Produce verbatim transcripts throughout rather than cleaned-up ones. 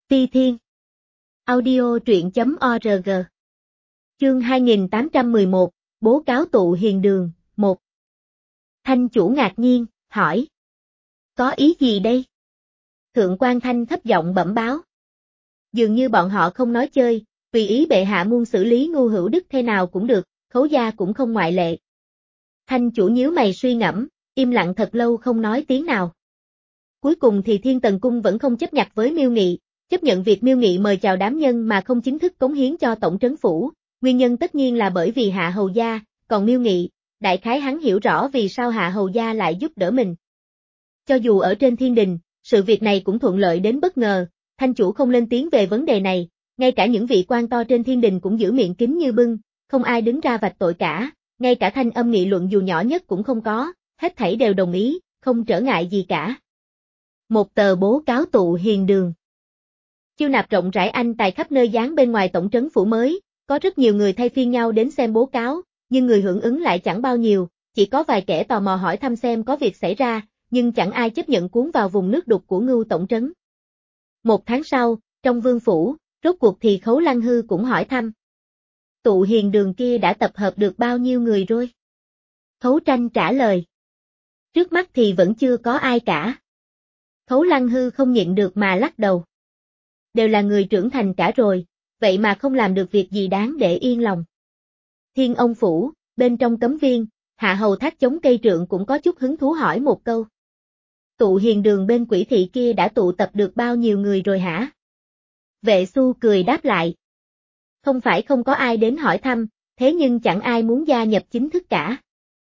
Ti Thiên. Audio truyện chấm org. Chương hai nghìn tám trăm mười một, bố cáo tụ hiền đường, một. Thanh chủ ngạc nhiên, hỏi. Có ý gì đây? Thượng quan Thanh thấp giọng bẩm báo. Dường như bọn họ không nói chơi, tùy ý bệ hạ muôn xử lý Ngưu Hữu Đức thế nào cũng được, Khấu gia cũng không ngoại lệ. Thanh chủ nhíu mày suy ngẫm, im lặng thật lâu không nói tiếng nào. Cuối cùng thì Thiên Tần Cung vẫn không chấp nhặt với Miêu Nghị, chấp nhận việc Miêu Nghị mời chào đám nhân mà không chính thức cống hiến cho tổng trấn phủ, nguyên nhân tất nhiên là bởi vì Hạ Hầu gia, còn Miêu Nghị, đại khái hắn hiểu rõ vì sao Hạ Hầu gia lại giúp đỡ mình. Cho dù ở trên thiên đình, sự việc này cũng thuận lợi đến bất ngờ, Thanh chủ không lên tiếng về vấn đề này, ngay cả những vị quan to trên thiên đình cũng giữ miệng kín như bưng, không ai đứng ra vạch tội cả, ngay cả thanh âm nghị luận dù nhỏ nhất cũng không có, hết thảy đều đồng ý, không trở ngại gì cả. Một tờ bố cáo tụ hiền đường. Chiêu nạp rộng rãi anh tài khắp nơi dán bên ngoài tổng trấn phủ mới, có rất nhiều người thay phiên nhau đến xem bố cáo, nhưng người hưởng ứng lại chẳng bao nhiêu, chỉ có vài kẻ tò mò hỏi thăm xem có việc xảy ra, nhưng chẳng ai chấp nhận cuốn vào vùng nước đục của Ngưu tổng trấn. Một tháng sau, trong vương phủ, rốt cuộc thì Khấu Lăng Hư cũng hỏi thăm. Tụ hiền đường kia đã tập hợp được bao nhiêu người rồi? Khấu Tranh trả lời. Trước mắt thì vẫn chưa có ai cả. Khấu Lăng Hư không nhịn được mà lắc đầu. Đều là người trưởng thành cả rồi, vậy mà không làm được việc gì đáng để yên lòng. Thiên Ông Phủ, bên trong cấm viên, Hạ Hầu Thác chống cây trượng cũng có chút hứng thú hỏi một câu. Tụ hiền đường bên Quỷ thị kia đã tụ tập được bao nhiêu người rồi hả? Vệ Xu cười đáp lại. Không phải không có ai đến hỏi thăm, thế nhưng chẳng ai muốn gia nhập chính thức cả.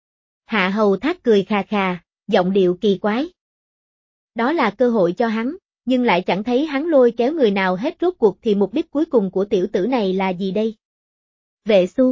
Hạ Hầu Thác cười khà khà, giọng điệu kỳ quái. Đó là cơ hội cho hắn, nhưng lại chẳng thấy hắn lôi kéo người nào hết, rốt cuộc thì mục đích cuối cùng của tiểu tử này là gì đây? Vệ Xu.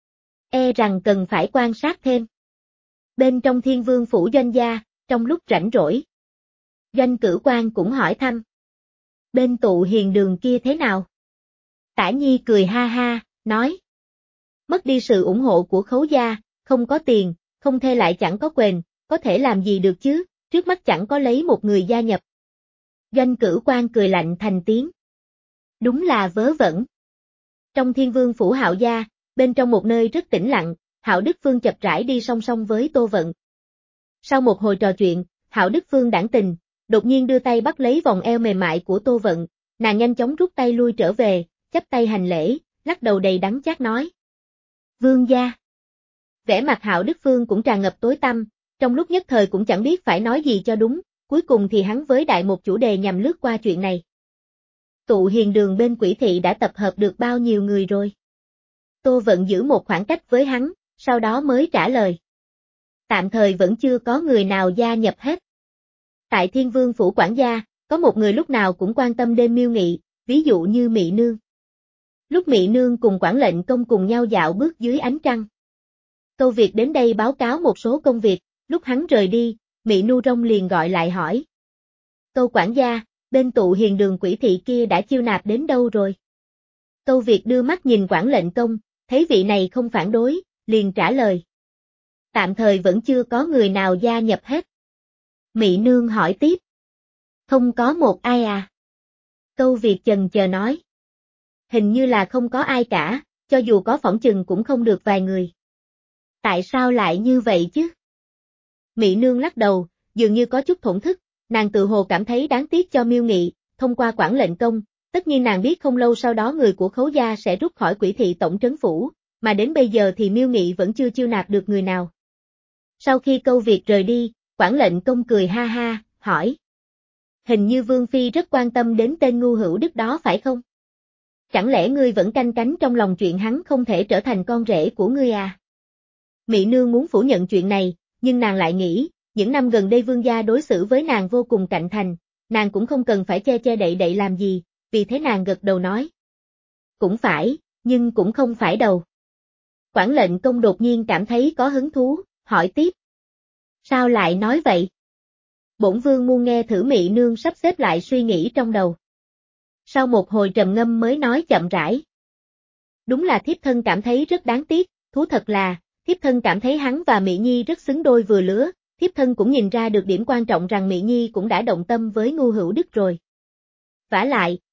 E rằng cần phải quan sát thêm. Bên trong Thiên Vương phủ Doanh gia, trong lúc rảnh rỗi. Doanh Cửu Quan cũng hỏi thăm. Bên tụ hiền đường kia thế nào? Tả Nhi cười ha ha, nói. Mất đi sự ủng hộ của Khấu gia, không có tiền, không thê lại chẳng có quyền, có thể làm gì được chứ, trước mắt chẳng có lấy một người gia nhập. Doanh Cửu Quan cười lạnh thành tiếng. Đúng là vớ vẩn. Trong Thiên Vương phủ Hạo gia, bên trong một nơi rất tĩnh lặng, Hạo Đức Phương chập rãi đi song song với Tô Vận. Sau một hồi trò chuyện, Hạo Đức Phương đãng tình, đột nhiên đưa tay bắt lấy vòng eo mềm mại của Tô Vận, nàng nhanh chóng rút tay lui trở về, chắp tay hành lễ, lắc đầu đầy đắng chát nói. Vương gia. Vẻ mặt Hạo Đức Phương cũng tràn ngập tối tăm, trong lúc nhất thời cũng chẳng biết phải nói gì cho đúng, cuối cùng thì hắn với đại một chủ đề nhằm lướt qua chuyện này. Tụ hiền đường bên Quỷ thị đã tập hợp được bao nhiêu người rồi? Tô Vận giữ một khoảng cách với hắn, sau đó mới trả lời. Tạm thời vẫn chưa có người nào gia nhập hết. Tại Thiên Vương phủ quản gia, có một người lúc nào cũng quan tâm đến Miêu Nghị, ví dụ như Mị Nương. Lúc Mị Nương cùng quản lệnh công cùng nhau dạo bước dưới ánh trăng. Câu Việt đến đây báo cáo một số công việc, lúc hắn rời đi, Mị Nu Rông liền gọi lại hỏi. Câu quản gia, bên tụ hiền đường Quỷ thị kia đã chiêu nạp đến đâu rồi? Câu Việt đưa mắt nhìn quản lệnh công, thấy vị này không phản đối, liền trả lời. Tạm thời vẫn chưa có người nào gia nhập hết. Mị Nương hỏi tiếp. Không có một ai à? Câu Việt chần chờ nói. Hình như là không có ai cả, cho dù có phỏng chừng cũng không được vài người. Tại sao lại như vậy chứ? Mị Nương lắc đầu, dường như có chút thổn thức, nàng tự hồ cảm thấy đáng tiếc cho Miêu Nghị, thông qua quản lệnh công, tất nhiên nàng biết không lâu sau đó người của Khấu gia sẽ rút khỏi Quỷ thị tổng trấn phủ, mà đến bây giờ thì Miêu Nghị vẫn chưa chiêu nạp được người nào. Sau khi Câu Việt rời đi, quản lệnh công cười ha ha, hỏi. Hình như Vương Phi rất quan tâm đến tên Ngưu Hữu Đức đó phải không? Chẳng lẽ ngươi vẫn canh cánh trong lòng chuyện hắn không thể trở thành con rể của ngươi à? Mị Nương muốn phủ nhận chuyện này, nhưng nàng lại nghĩ, những năm gần đây Vương gia đối xử với nàng vô cùng cạnh thành, nàng cũng không cần phải che che đậy đậy làm gì, vì thế nàng gật đầu nói. Cũng phải, nhưng cũng không phải đâu. Quản lệnh công đột nhiên cảm thấy có hứng thú, hỏi tiếp. Sao lại nói vậy? Bổn vương muốn nghe thử Mị Nương sắp xếp lại suy nghĩ trong đầu. Sau một hồi trầm ngâm mới nói chậm rãi. Đúng là thiếp thân cảm thấy rất đáng tiếc, thú thật là, thiếp thân cảm thấy hắn và Mị Nhi rất xứng đôi vừa lứa, thiếp thân cũng nhìn ra được điểm quan trọng rằng Mị Nhi cũng đã động tâm với Ngưu Hữu Đức rồi. Vả lại,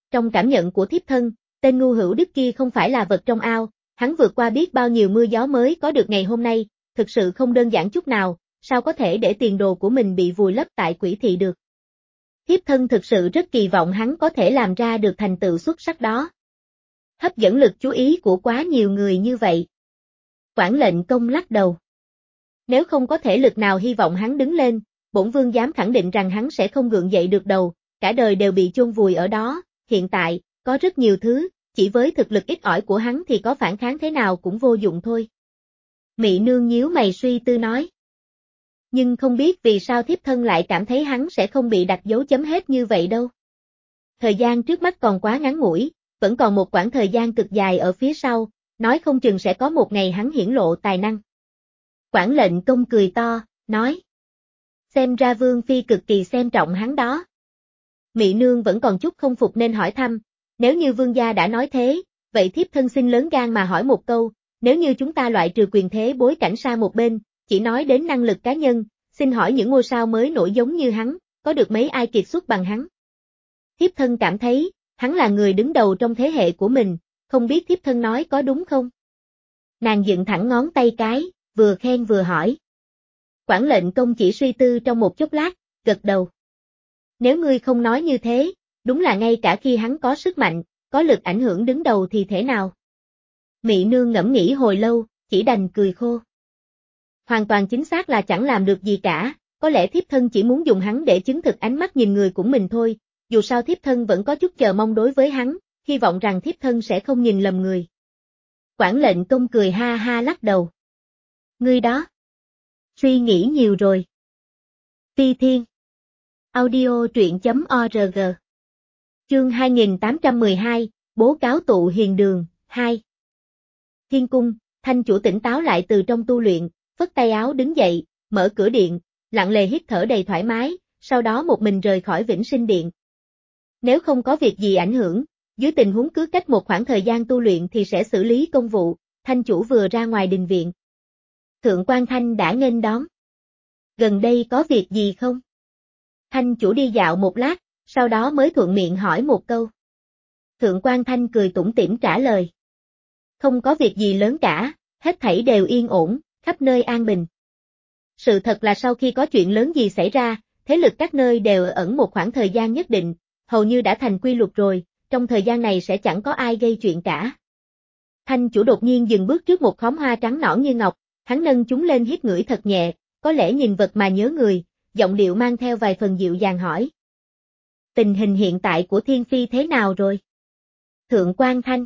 Trong cảm nhận của thiếp thân, tên ngu hữu đức kia không phải là vật trong ao, hắn vượt qua biết bao nhiêu mưa gió mới có được ngày hôm nay, thực sự không đơn giản chút nào, sao có thể để tiền đồ của mình bị vùi lấp tại quỷ thị được. Thiếp thân thực sự rất kỳ vọng hắn có thể làm ra được thành tựu xuất sắc đó. Hấp dẫn lực chú ý của quá nhiều người như vậy. Quản lệnh công lắc đầu. Nếu không có thể lực nào hy vọng hắn đứng lên, bổn vương dám khẳng định rằng hắn sẽ không gượng dậy được đầu, cả đời đều bị chôn vùi ở đó, hiện tại, có rất nhiều thứ, chỉ với thực lực ít ỏi của hắn thì có phản kháng thế nào cũng vô dụng thôi. Mị nương nhíu mày suy tư nói. Nhưng không biết vì sao thiếp thân lại cảm thấy hắn sẽ không bị đặt dấu chấm hết như vậy đâu. Thời gian trước mắt còn quá ngắn ngủi, vẫn còn một quãng thời gian cực dài ở phía sau, nói không chừng sẽ có một ngày hắn hiển lộ tài năng. Quản lệnh công cười to, nói. Xem ra Vương Phi cực kỳ xem trọng hắn đó. Mị nương vẫn còn chút không phục nên hỏi thăm, nếu như vương gia đã nói thế, vậy thiếp thân xin lớn gan mà hỏi một câu, nếu như chúng ta loại trừ quyền thế bối cảnh sang một bên, chỉ nói đến năng lực cá nhân, xin hỏi những ngôi sao mới nổi giống như hắn, có được mấy ai kiệt xuất bằng hắn? Thiếp thân cảm thấy, hắn là người đứng đầu trong thế hệ của mình, không biết thiếp thân nói có đúng không? Nàng dựng thẳng ngón tay cái, vừa khen vừa hỏi. Quản lệnh công chỉ suy tư trong một chốc lát, gật đầu. Nếu ngươi không nói như thế, đúng là ngay cả khi hắn có sức mạnh, có lực ảnh hưởng đứng đầu thì thế nào? Mị nương ngẫm nghĩ hồi lâu, chỉ đành cười khô. Hoàn toàn chính xác là chẳng làm được gì cả, có lẽ thiếp thân chỉ muốn dùng hắn để chứng thực ánh mắt nhìn người của mình thôi, dù sao thiếp thân vẫn có chút chờ mong đối với hắn, hy vọng rằng thiếp thân sẽ không nhìn lầm người. Quản lệnh công cười ha ha lắc đầu. Ngươi đó, suy nghĩ nhiều rồi. Phi Thiên Audio truyện chấm org Chương hai nghìn tám trăm mười hai, bố cáo tụ hiền đường, hai. Thiên cung, thanh chủ tỉnh táo lại từ trong tu luyện, phất tay áo đứng dậy, mở cửa điện, lặng lề hít thở đầy thoải mái, sau đó một mình rời khỏi Vĩnh Sinh Điện. Nếu không có việc gì ảnh hưởng, dưới tình huống cứ cách một khoảng thời gian tu luyện thì sẽ xử lý công vụ, thanh chủ vừa ra ngoài đình viện. Thượng quan Thanh đã nghênh đón. Gần đây có việc gì không? Thanh chủ đi dạo một lát, sau đó mới thuận miệng hỏi một câu. Thượng quan Thanh cười tủm tỉm trả lời. Không có việc gì lớn cả, hết thảy đều yên ổn, khắp nơi an bình. Sự thật là sau khi có chuyện lớn gì xảy ra, thế lực các nơi đều ẩn một khoảng thời gian nhất định, hầu như đã thành quy luật rồi, trong thời gian này sẽ chẳng có ai gây chuyện cả. Thanh chủ đột nhiên dừng bước trước một khóm hoa trắng nõn như ngọc, hắn nâng chúng lên hít ngửi thật nhẹ, có lẽ nhìn vật mà nhớ người, giọng điệu mang theo vài phần dịu dàng hỏi. Tình hình hiện tại của Thiên Phi thế nào rồi? Thượng quan Thanh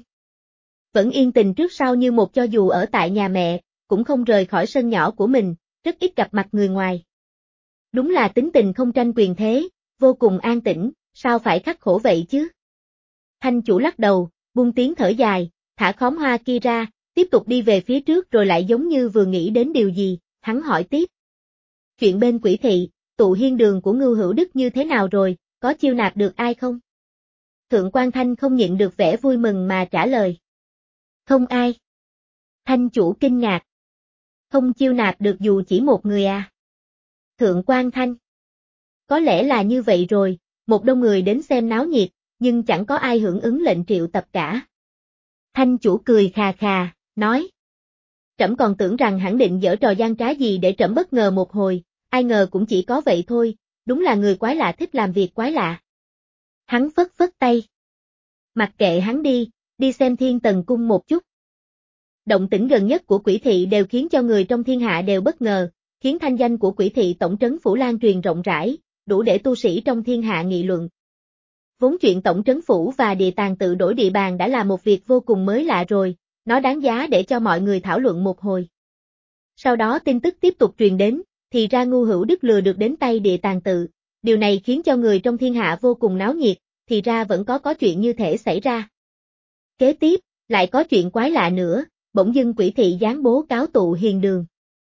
vẫn yên tình trước sau như một, cho dù ở tại nhà mẹ, cũng không rời khỏi sân nhỏ của mình, rất ít gặp mặt người ngoài. Đúng là tính tình không tranh quyền thế, vô cùng an tĩnh, sao phải khắc khổ vậy chứ? Thanh chủ lắc đầu, buông tiếng thở dài, thả khóm hoa kia ra, tiếp tục đi về phía trước rồi lại giống như vừa nghĩ đến điều gì, hắn hỏi tiếp. Chuyện bên quỷ thị, tụ hiên đường của Ngưu Hữu Đức như thế nào rồi, có chiêu nạp được ai không? Thượng quan Thanh không nhịn được vẻ vui mừng mà trả lời. Không ai. Thanh chủ kinh ngạc. Không chiêu nạp được dù chỉ một người à? Thượng quan Thanh. Có lẽ là như vậy rồi, một đông người đến xem náo nhiệt, nhưng chẳng có ai hưởng ứng lệnh triệu tập cả. Thanh chủ cười khà khà, nói. Trẫm còn tưởng rằng hẳn định giở trò gian trá gì để trẫm bất ngờ một hồi, ai ngờ cũng chỉ có vậy thôi, đúng là người quái lạ thích làm việc quái lạ. Hắn phất phất tay. Mặc kệ hắn đi, đi xem Thiên Tần Cung một chút. Động tĩnh gần nhất của quỷ thị đều khiến cho người trong thiên hạ đều bất ngờ, khiến thanh danh của quỷ thị tổng trấn phủ lan truyền rộng rãi, đủ để tu sĩ trong thiên hạ nghị luận. Vốn chuyện tổng trấn phủ và địa tàng tự đổi địa bàn đã là một việc vô cùng mới lạ rồi, nó đáng giá để cho mọi người thảo luận một hồi. Sau đó tin tức tiếp tục truyền đến, thì ra Ngưu Hữu Đức lừa được đến tay địa tàng tự, điều này khiến cho người trong thiên hạ vô cùng náo nhiệt, thì ra vẫn có có chuyện như thể xảy ra. Kế tiếp, lại có chuyện quái lạ nữa, bỗng dưng quỷ thị giáng bố cáo tụ hiền đường.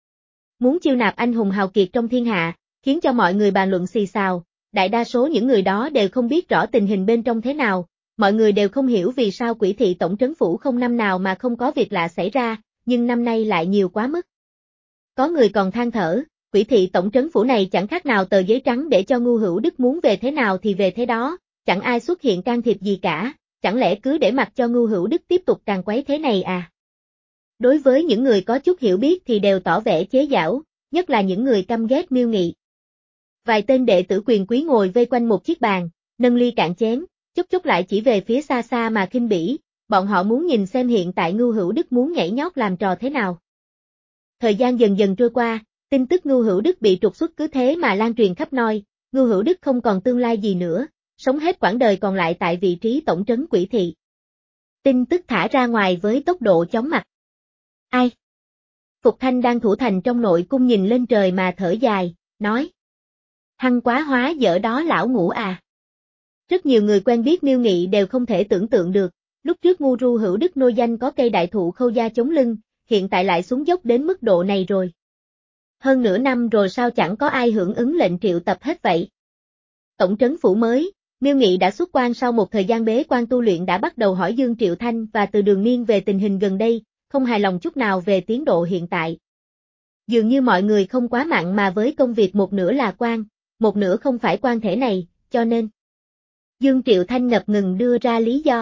Muốn chiêu nạp anh hùng hào kiệt trong thiên hạ, khiến cho mọi người bàn luận xì xào, đại đa số những người đó đều không biết rõ tình hình bên trong thế nào, mọi người đều không hiểu vì sao quỷ thị tổng trấn phủ không năm nào mà không có việc lạ xảy ra, nhưng năm nay lại nhiều quá mức. Có người còn than thở, quỷ thị tổng trấn phủ này chẳng khác nào tờ giấy trắng để cho Ngưu Hữu Đức muốn về thế nào thì về thế đó, chẳng ai xuất hiện can thiệp gì cả, chẳng lẽ cứ để mặc cho Ngưu Hữu Đức tiếp tục càn quấy thế này à? Đối với những người có chút hiểu biết thì đều tỏ vẻ chế giễu, nhất là những người căm ghét Miêu Nghị. Vài tên đệ tử quyền quý ngồi vây quanh một chiếc bàn, nâng ly cạn chén, chút chút lại chỉ về phía xa xa mà khinh bỉ, bọn họ muốn nhìn xem hiện tại Ngưu Hữu Đức muốn nhảy nhót làm trò thế nào. Thời gian dần dần trôi qua, tin tức Ngưu Hữu Đức bị trục xuất cứ thế mà lan truyền khắp nơi, Ngưu Hữu Đức không còn tương lai gì nữa, sống hết quãng đời còn lại tại vị trí tổng trấn Quỷ Thị. Tin tức thả ra ngoài với tốc độ chóng mặt. Ai? Phục Thanh đang thủ thành trong nội cung nhìn lên trời mà thở dài, nói. Hăng quá hóa dở đó lão ngũ à. Rất nhiều người quen biết Miêu Nghị đều không thể tưởng tượng được, lúc trước Ngu Ru Hữu Đức nôi danh có cây đại thụ Khâu gia chống lưng, hiện tại lại xuống dốc đến mức độ này rồi. Hơn nửa năm rồi sao chẳng có ai hưởng ứng lệnh triệu tập hết vậy. Tổng trấn phủ mới, Miêu Nghị đã xuất quan sau một thời gian bế quan tu luyện đã bắt đầu hỏi Dương Triệu Thanh và Từ Đường Niên về tình hình gần đây, không hài lòng chút nào về tiến độ hiện tại. Dường như mọi người không quá mặn mà với công việc, một nửa là quan, một nửa không phải quan thể này, cho nên. Dương Triệu Thanh ngập ngừng đưa ra lý do.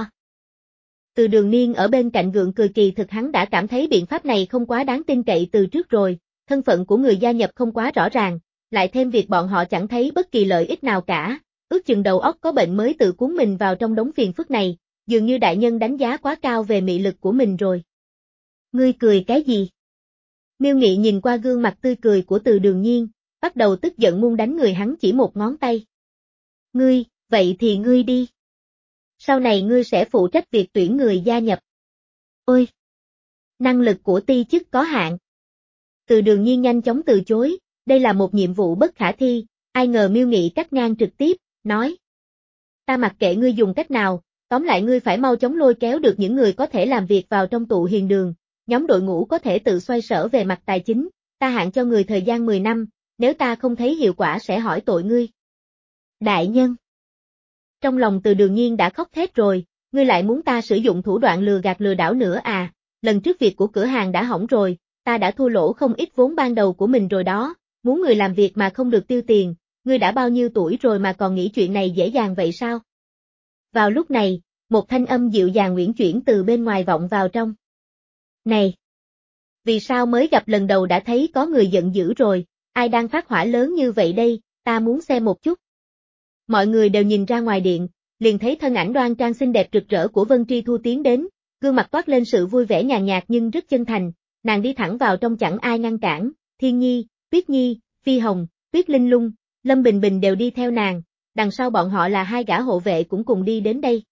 Từ Đường Niên ở bên cạnh gượng cười, kỳ thực hắn đã cảm thấy biện pháp này không quá đáng tin cậy từ trước rồi, thân phận của người gia nhập không quá rõ ràng, lại thêm việc bọn họ chẳng thấy bất kỳ lợi ích nào cả, ước chừng đầu óc có bệnh mới tự cuốn mình vào trong đống phiền phức này, dường như đại nhân đánh giá quá cao về mị lực của mình rồi. Ngươi cười cái gì? Miêu Nghị nhìn qua gương mặt tươi cười của Từ Đường Nhiên, bắt đầu tức giận muốn đánh người, hắn chỉ một ngón tay. Ngươi, vậy thì ngươi đi. Sau này ngươi sẽ phụ trách việc tuyển người gia nhập. Ôi! Năng lực của ti chức có hạn. Từ Đường Nhiên nhanh chóng từ chối, đây là một nhiệm vụ bất khả thi, ai ngờ Miêu Nghị cắt ngang trực tiếp, nói. Ta mặc kệ ngươi dùng cách nào, tóm lại ngươi phải mau chóng lôi kéo được những người có thể làm việc vào trong tụ hiền đường, nhóm đội ngũ có thể tự xoay sở về mặt tài chính, ta hạn cho người thời gian mười năm, nếu ta không thấy hiệu quả sẽ hỏi tội ngươi. Đại nhân! Trong lòng Từ Đường Nhiên đã khóc thét rồi, ngươi lại muốn ta sử dụng thủ đoạn lừa gạt lừa đảo nữa à, lần trước việc của cửa hàng đã hỏng rồi, ta đã thua lỗ không ít vốn ban đầu của mình rồi đó, muốn người làm việc mà không được tiêu tiền, ngươi đã bao nhiêu tuổi rồi mà còn nghĩ chuyện này dễ dàng vậy sao? Vào lúc này, một thanh âm dịu dàng uyển chuyển từ bên ngoài vọng vào trong. Này! Vì sao mới gặp lần đầu đã thấy có người giận dữ rồi, ai đang phát hỏa lớn như vậy đây, ta muốn xem một chút. Mọi người đều nhìn ra ngoài điện, liền thấy thân ảnh đoan trang xinh đẹp rực rỡ của Vân Tri Thu tiến đến, gương mặt toát lên sự vui vẻ nhàn nhạt nhưng rất chân thành, nàng đi thẳng vào trong chẳng ai ngăn cản, Thiên Nhi, Tuyết Nhi, Phi Hồng, Tuyết Linh Lung, Lâm Bình Bình đều đi theo nàng, đằng sau bọn họ là hai gã hộ vệ cũng cùng đi đến đây.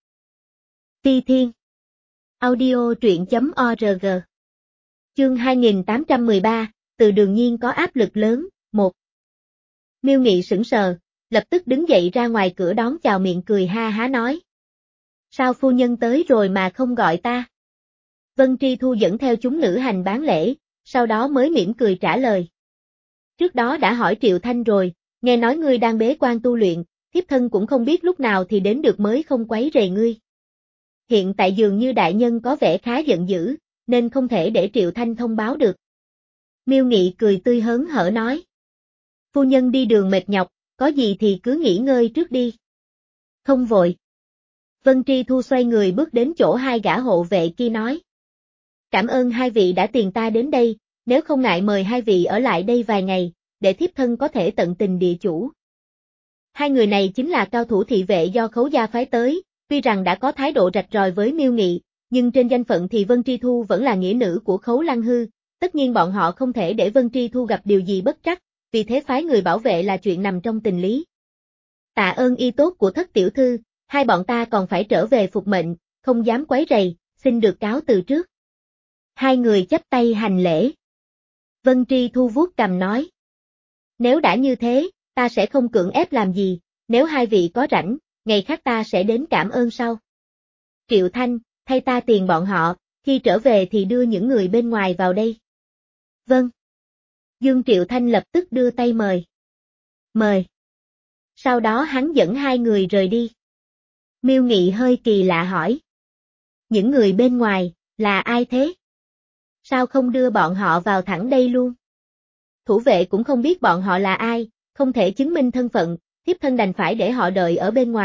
Ti Thiên Audio truyện.org Chương hai nghìn tám trăm mười ba, Từ Đường Nhiên có áp lực lớn, một. Miêu Nghị sững sờ, lập tức đứng dậy ra ngoài cửa đón chào, miệng cười ha há nói. Sao phu nhân tới rồi mà không gọi ta? Vân Tri Thu dẫn theo chúng nữ hành bán lễ, sau đó mới mỉm cười trả lời. Trước đó đã hỏi Triệu Thanh rồi, nghe nói ngươi đang bế quan tu luyện, thiếp thân cũng không biết lúc nào thì đến được mới không quấy rầy ngươi. Hiện tại dường như đại nhân có vẻ khá giận dữ, nên không thể để Triệu Thanh thông báo được. Miêu Nghị cười tươi hớn hở nói. Phu nhân đi đường mệt nhọc, có gì thì cứ nghỉ ngơi trước đi. Không vội. Vân Tri Thu xoay người bước đến chỗ hai gã hộ vệ kia nói. Cảm ơn hai vị đã tiền ta đến đây, nếu không ngại mời hai vị ở lại đây vài ngày, để thiếp thân có thể tận tình địa chủ. Hai người này chính là cao thủ thị vệ do Khấu gia phái tới, tuy rằng đã có thái độ rạch ròi với Miêu Nghị, nhưng trên danh phận thì Vân Tri Thu vẫn là nghĩa nữ của Khấu Lăng Hư, tất nhiên bọn họ không thể để Vân Tri Thu gặp điều gì bất trắc, vì thế phái người bảo vệ là chuyện nằm trong tình lý. Tạ ơn y tốt của thất tiểu thư, hai bọn ta còn phải trở về phục mệnh, không dám quấy rầy, xin được cáo từ trước. Hai người chắp tay hành lễ. Vân Tri Thu vuốt cằm nói. Nếu đã như thế, ta sẽ không cưỡng ép làm gì, nếu hai vị có rảnh, ngày khác ta sẽ đến cảm ơn sau. Triệu Thanh, thay ta tiền bọn họ, khi trở về thì đưa những người bên ngoài vào đây. Vâng. Dương Triệu Thanh lập tức đưa tay mời. Mời. Sau đó hắn dẫn hai người rời đi. Miêu Nghị hơi kỳ lạ hỏi. Những người bên ngoài, là ai thế? Sao không đưa bọn họ vào thẳng đây luôn? Thủ vệ cũng không biết bọn họ là ai, không thể chứng minh thân phận, thiếp thân đành phải để họ đợi ở bên ngoài,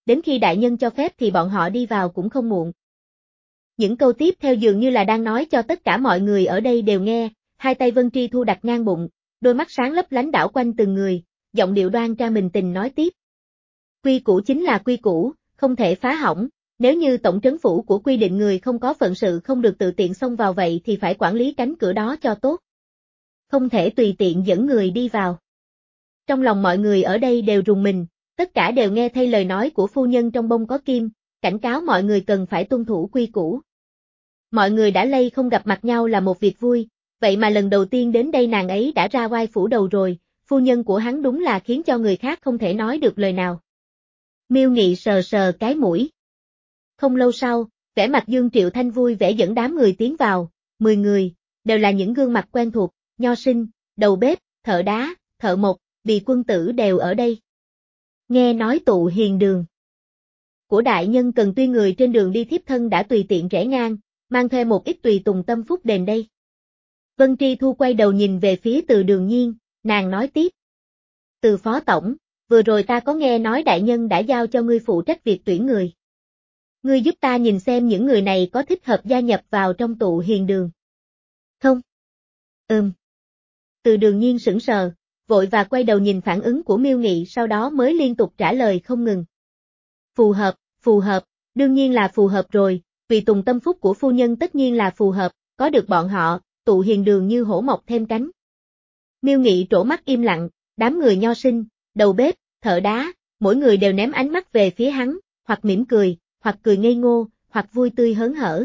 đến khi đại nhân cho phép thì bọn họ đi vào cũng không muộn. Những câu tiếp theo dường như là đang nói cho tất cả mọi người ở đây đều nghe, hai tay Vân Tri Thu đặt ngang bụng, đôi mắt sáng lấp lánh đảo quanh từng người, giọng điệu đoan trang bình tình nói tiếp. Quy củ chính là quy củ, không thể phá hỏng, nếu như tổng trấn phủ của quy định người không có phận sự không được tự tiện xông vào vậy thì phải quản lý cánh cửa đó cho tốt. Không thể tùy tiện dẫn người đi vào. Trong lòng mọi người ở đây đều rùng mình, tất cả đều nghe thay lời nói của phu nhân trong bông có kim, cảnh cáo mọi người cần phải tuân thủ quy củ. Mọi người đã lây không gặp mặt nhau là một việc vui, vậy mà lần đầu tiên đến đây nàng ấy đã ra oai phủ đầu rồi, phu nhân của hắn đúng là khiến cho người khác không thể nói được lời nào. Miêu Nghị sờ sờ cái mũi. Không lâu sau, vẻ mặt Dương Triệu Thanh vui vẻ dẫn đám người tiến vào, mười người, đều là những gương mặt quen thuộc, nho sinh, đầu bếp, thợ đá, thợ mộc, bì quân tử đều ở đây. Nghe nói tụ hiền đường của đại nhân cần tuy người trên đường đi thiếp thân đã tùy tiện rẽ ngang, mang theo một ít tùy tùng tâm phúc đền đây. Vân Tri Thu quay đầu nhìn về phía Từ Đường Nhiên, nàng nói tiếp. Từ phó tổng, vừa rồi ta có nghe nói đại nhân đã giao cho ngươi phụ trách việc tuyển người. Ngươi giúp ta nhìn xem những người này có thích hợp gia nhập vào trong tụ hiền đường. Không. Ừm. Từ Đường Nhiên sững sờ, vội và quay đầu nhìn phản ứng của Miêu Nghị sau đó mới liên tục trả lời không ngừng. Phù hợp, phù hợp, đương nhiên là phù hợp rồi, tùy tùng tâm phúc của phu nhân tất nhiên là phù hợp, có được bọn họ, tụ hiền đường như hổ mọc thêm cánh. Miêu Nghị trổ mắt im lặng, đám người nho sinh, đầu bếp, thợ đá, mỗi người đều ném ánh mắt về phía hắn, hoặc mỉm cười, hoặc cười ngây ngô, hoặc vui tươi hớn hở.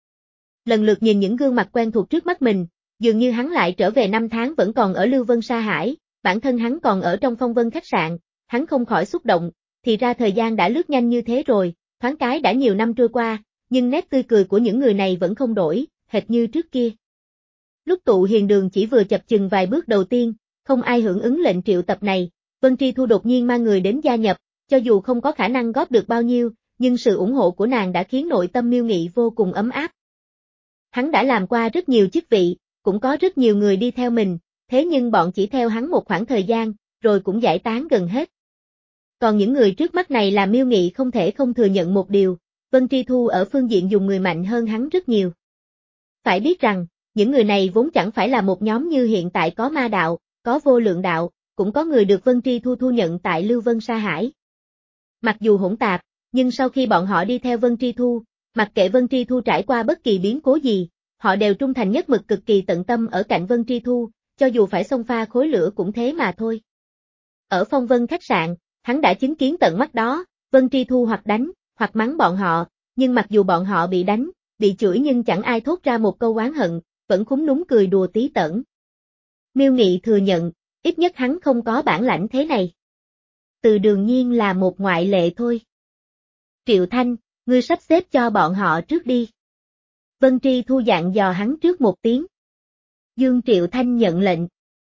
Lần lượt nhìn những gương mặt quen thuộc trước mắt mình, dường như hắn lại trở về năm tháng vẫn còn ở Lưu Vân Sa Hải, bản thân hắn còn ở trong Phong Vân khách sạn, hắn không khỏi xúc động, thì ra thời gian đã lướt nhanh như thế rồi, thoáng cái đã nhiều năm trôi qua, nhưng nét tươi cười của những người này vẫn không đổi, hệt như trước kia. Lúc tụ hiền đường chỉ vừa chập chừng vài bước đầu tiên, không ai hưởng ứng lệnh triệu tập này, Vân Tri Thu đột nhiên mang người đến gia nhập, cho dù không có khả năng góp được bao nhiêu, nhưng sự ủng hộ của nàng đã khiến nội tâm Miêu Nghị vô cùng ấm áp. Hắn đã làm qua rất nhiều chức vị, cũng có rất nhiều người đi theo mình, thế nhưng bọn chỉ theo hắn một khoảng thời gian, rồi cũng giải tán gần hết. Còn những người trước mắt này là Miêu Nghị không thể không thừa nhận một điều, Vân Tri Thu ở phương diện dùng người mạnh hơn hắn rất nhiều. Phải biết rằng, những người này vốn chẳng phải là một nhóm như hiện tại có ma đạo, có vô lượng đạo, cũng có người được Vân Tri Thu thu nhận tại Lưu Vân Sa Hải. Mặc dù hỗn tạp, nhưng sau khi bọn họ đi theo Vân Tri Thu, mặc kệ Vân Tri Thu trải qua bất kỳ biến cố gì, họ đều trung thành nhất mực cực kỳ tận tâm ở cạnh Vân Tri Thu, cho dù phải xông pha khối lửa cũng thế mà thôi. Ở Phong Vân khách sạn, hắn đã chứng kiến tận mắt đó, Vân Tri Thu hoặc đánh, hoặc mắng bọn họ, nhưng mặc dù bọn họ bị đánh, bị chửi nhưng chẳng ai thốt ra một câu oán hận, vẫn khúm núm cười đùa tí tởn. Miêu Nghị thừa nhận, ít nhất hắn không có bản lãnh thế này. Từ Đường Nhiên là một ngoại lệ thôi. Triệu Thanh, ngươi sắp xếp cho bọn họ trước đi. Vân Tri Thu dặn dò hắn trước một tiếng. Dương Triệu Thanh nhận lệnh.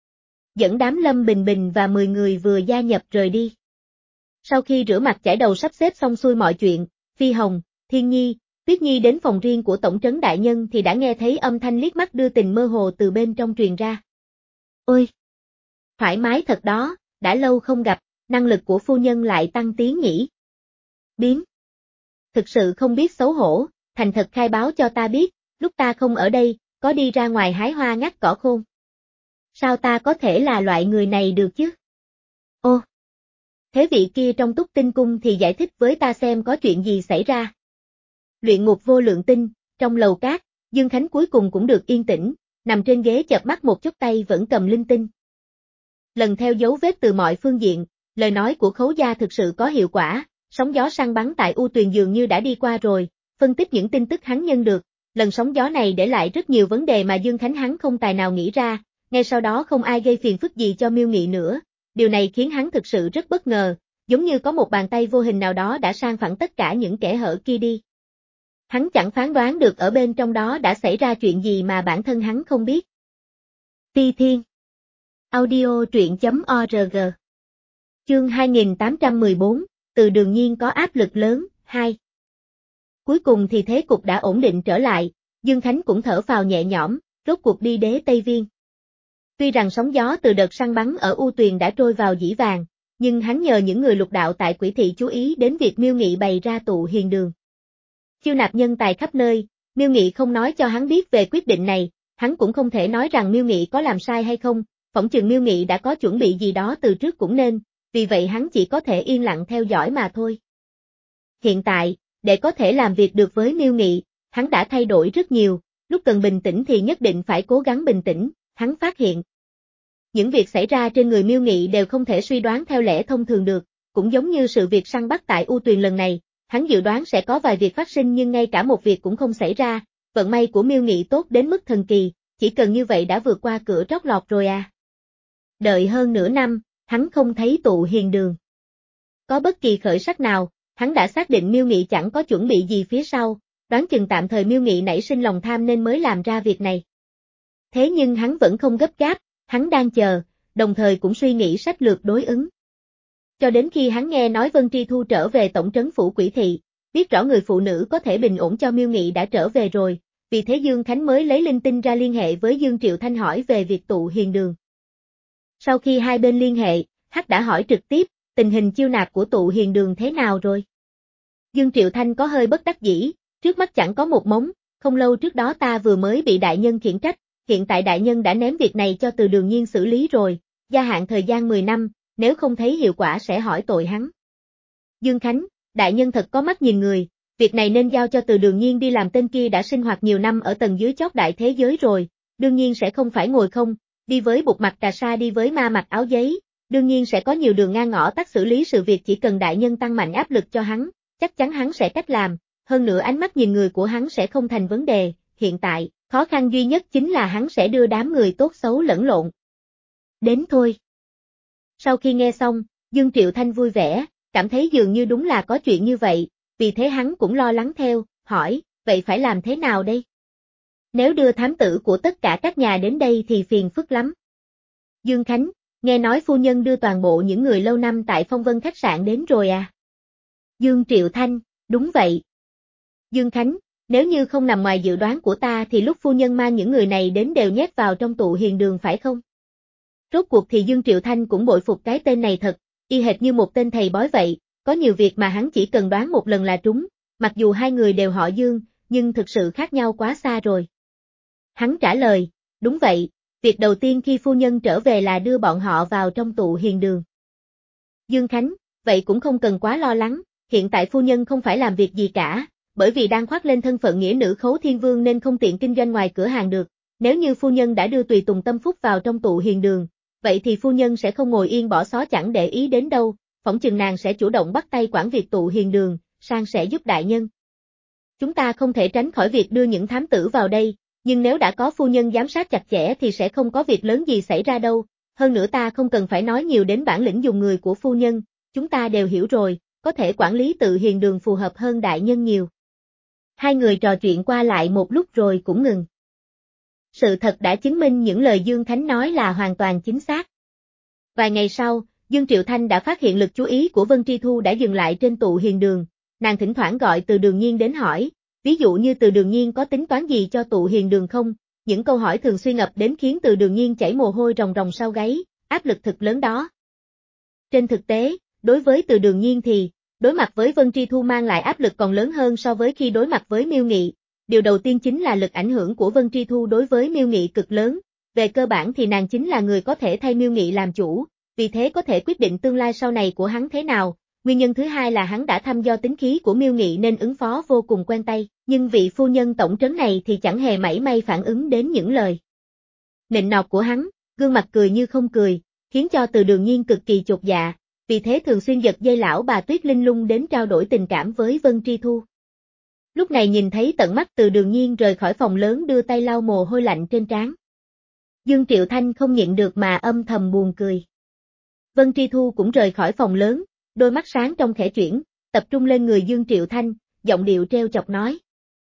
Dẫn đám Lâm Bình Bình và mười người vừa gia nhập rời đi. Sau khi rửa mặt chải đầu sắp xếp xong xuôi mọi chuyện, Phi Hồng, Thiên Nhi, Tuyết Nhi đến phòng riêng của tổng trấn đại nhân thì đã nghe thấy âm thanh liếc mắt đưa tình mơ hồ từ bên trong truyền ra. Ôi! Thoải mái thật đó, đã lâu không gặp, năng lực của phu nhân lại tăng tiến nhỉ. Biến! Thực sự không biết xấu hổ, thành thật khai báo cho ta biết, lúc ta không ở đây, có đi ra ngoài hái hoa ngắt cỏ khôn. Sao ta có thể là loại người này được chứ? Ô! Thế vị kia trong Túc Tinh Cung thì giải thích với ta xem có chuyện gì xảy ra. Luyện ngục vô lượng tinh, trong lầu cát, Dương Khánh cuối cùng cũng được yên tĩnh, nằm trên ghế chợp mắt một chút tay vẫn cầm linh tinh. Lần theo dấu vết từ mọi phương diện, lời nói của Khấu gia thực sự có hiệu quả, sóng gió săn bắn tại U Tuyền dường như đã đi qua rồi, phân tích những tin tức hắn nhận được, lần sóng gió này để lại rất nhiều vấn đề mà Dương Khánh hắn không tài nào nghĩ ra, ngay sau đó không ai gây phiền phức gì cho Miêu Nghị nữa, điều này khiến hắn thực sự rất bất ngờ, giống như có một bàn tay vô hình nào đó đã san phẳng tất cả những kẽ hở kia đi. Hắn chẳng phán đoán được ở bên trong đó đã xảy ra chuyện gì mà bản thân hắn không biết. Phi Thiên Audio truyện.org Chương hai nghìn tám trăm mười bốn, Từ Đường Nhiên có áp lực lớn, hai. Cuối cùng thì thế cục đã ổn định trở lại, Dương Khánh cũng thở phào nhẹ nhõm, rốt cuộc đi đế Tây Viên. Tuy rằng sóng gió từ đợt săn bắn ở U Tuyền đã trôi vào dĩ vàng, nhưng hắn nhờ những người lục đạo tại Quỷ thị chú ý đến việc Miêu Nghị bày ra tụ hiền đường. Chiêu nạp nhân tài khắp nơi, Miêu Nghị không nói cho hắn biết về quyết định này, hắn cũng không thể nói rằng Miêu Nghị có làm sai hay không, phỏng chừng Miêu Nghị đã có chuẩn bị gì đó từ trước cũng nên, vì vậy hắn chỉ có thể yên lặng theo dõi mà thôi. Hiện tại, để có thể làm việc được với Miêu Nghị, hắn đã thay đổi rất nhiều, lúc cần bình tĩnh thì nhất định phải cố gắng bình tĩnh, hắn phát hiện. Những việc xảy ra trên người Miêu Nghị đều không thể suy đoán theo lẽ thông thường được, cũng giống như sự việc săn bắt tại U Tuyền lần này, hắn dự đoán sẽ có vài việc phát sinh nhưng ngay cả một việc cũng không xảy ra, vận may của Miêu Nghị tốt đến mức thần kỳ, chỉ cần như vậy đã vượt qua cửa trót lọt rồi à. Đợi hơn nửa năm, hắn không thấy tụ hiền đường. Có bất kỳ khởi sắc nào, hắn đã xác định Miêu Nghị chẳng có chuẩn bị gì phía sau, đoán chừng tạm thời Miêu Nghị nảy sinh lòng tham nên mới làm ra việc này. Thế nhưng hắn vẫn không gấp gáp, hắn đang chờ, đồng thời cũng suy nghĩ sách lược đối ứng. Cho đến khi hắn nghe nói Vân Tri Thu trở về tổng trấn phủ Quỷ thị, biết rõ người phụ nữ có thể bình ổn cho Miêu Nghị đã trở về rồi, vì thế Dương Khánh mới lấy linh tinh ra liên hệ với Dương Triệu Thanh hỏi về việc tụ hiền đường. Sau khi hai bên liên hệ, Hắc đã hỏi trực tiếp, tình hình chiêu nạp của tụ hiền đường thế nào rồi? Dương Triệu Thanh có hơi bất đắc dĩ, trước mắt chẳng có một mống, không lâu trước đó ta vừa mới bị đại nhân khiển trách, hiện tại đại nhân đã ném việc này cho Từ Đường Nhiên xử lý rồi, gia hạn thời gian mười năm, nếu không thấy hiệu quả sẽ hỏi tội hắn. Dương Khánh, đại nhân thật có mắt nhìn người, việc này nên giao cho Từ Đường Nhiên đi làm, tên kia đã sinh hoạt nhiều năm ở tầng dưới chót đại thế giới rồi, đương nhiên sẽ không phải ngồi không, đi với bụt mặt cà sa đi với ma mặc áo giấy, đương nhiên sẽ có nhiều đường ngang ngõ tắt xử lý sự việc, chỉ cần đại nhân tăng mạnh áp lực cho hắn, chắc chắn hắn sẽ cách làm, hơn nữa ánh mắt nhìn người của hắn sẽ không thành vấn đề, hiện tại, khó khăn duy nhất chính là hắn sẽ đưa đám người tốt xấu lẫn lộn. Đến thôi. Sau khi nghe xong, Dương Triệu Thanh vui vẻ, cảm thấy dường như đúng là có chuyện như vậy, vì thế hắn cũng lo lắng theo, hỏi, vậy phải làm thế nào đây? Nếu đưa thám tử của tất cả các nhà đến đây thì phiền phức lắm. Dương Khánh, nghe nói phu nhân đưa toàn bộ những người lâu năm tại Phong Vân khách sạn đến rồi à? Dương Triệu Thanh, đúng vậy. Dương Khánh, nếu như không nằm ngoài dự đoán của ta thì lúc phu nhân mang những người này đến đều nhét vào trong tụ hiền đường phải không? Rốt cuộc thì Dương Triệu Thanh cũng bội phục cái tên này thật, y hệt như một tên thầy bói vậy, có nhiều việc mà hắn chỉ cần đoán một lần là trúng, mặc dù hai người đều họ Dương, nhưng thực sự khác nhau quá xa rồi. Hắn trả lời, đúng vậy, việc đầu tiên khi phu nhân trở về là đưa bọn họ vào trong tụ hiền đường. Dương Khánh, vậy cũng không cần quá lo lắng, hiện tại phu nhân không phải làm việc gì cả, bởi vì đang khoác lên thân phận nghĩa nữ Khấu Thiên Vương nên không tiện kinh doanh ngoài cửa hàng được, nếu như phu nhân đã đưa tùy tùng tâm phúc vào trong tụ hiền đường, vậy thì phu nhân sẽ không ngồi yên bỏ xó chẳng để ý đến đâu, phỏng chừng nàng sẽ chủ động bắt tay quản việc tụ hiền đường, sang sẽ giúp đại nhân. Chúng ta không thể tránh khỏi việc đưa những thám tử vào đây, nhưng nếu đã có phu nhân giám sát chặt chẽ thì sẽ không có việc lớn gì xảy ra đâu, hơn nữa ta không cần phải nói nhiều đến bản lĩnh dùng người của phu nhân, chúng ta đều hiểu rồi, có thể quản lý tự hiền đường phù hợp hơn đại nhân nhiều. Hai người trò chuyện qua lại một lúc rồi cũng ngừng. Sự thật đã chứng minh những lời Dương Khánh nói là hoàn toàn chính xác. Vài ngày sau, Dương Triệu Thanh đã phát hiện lực chú ý của Vân Tri Thu đã dừng lại trên tụ hiền đường, nàng thỉnh thoảng gọi Từ Đường Nhiên đến hỏi, ví dụ như Từ Đường Nhiên có tính toán gì cho tụ hiền đường không, những câu hỏi thường xuyên ập đến khiến Từ Đường Nhiên chảy mồ hôi ròng ròng sau gáy, áp lực thực lớn đó. Trên thực tế, đối với Từ Đường Nhiên thì, đối mặt với Vân Tri Thu mang lại áp lực còn lớn hơn so với khi đối mặt với Miêu Nghị. Điều đầu tiên chính là lực ảnh hưởng của Vân Tri Thu đối với Miêu Nghị cực lớn, về cơ bản thì nàng chính là người có thể thay Miêu Nghị làm chủ, vì thế có thể quyết định tương lai sau này của hắn thế nào. Nguyên nhân thứ hai là hắn đã thăm dò tính khí của Miêu Nghị nên ứng phó vô cùng quen tay, nhưng vị phu nhân tổng trấn này thì chẳng hề mảy may phản ứng đến những lời nịnh nọt của hắn, gương mặt cười như không cười, khiến cho Từ Đường Nhiên cực kỳ chột dạ, vì thế thường xuyên giật dây lão bà Tuyết Linh Lung đến trao đổi tình cảm với Vân Tri Thu. Lúc này nhìn thấy tận mắt Từ Đường Nhiên rời khỏi phòng lớn đưa tay lau mồ hôi lạnh trên trán. Dương Triệu Thanh không nhịn được mà âm thầm buồn cười. Vân Tri Thu cũng rời khỏi phòng lớn, đôi mắt sáng trong khẽ chuyển, tập trung lên người Dương Triệu Thanh, giọng điệu treo chọc nói.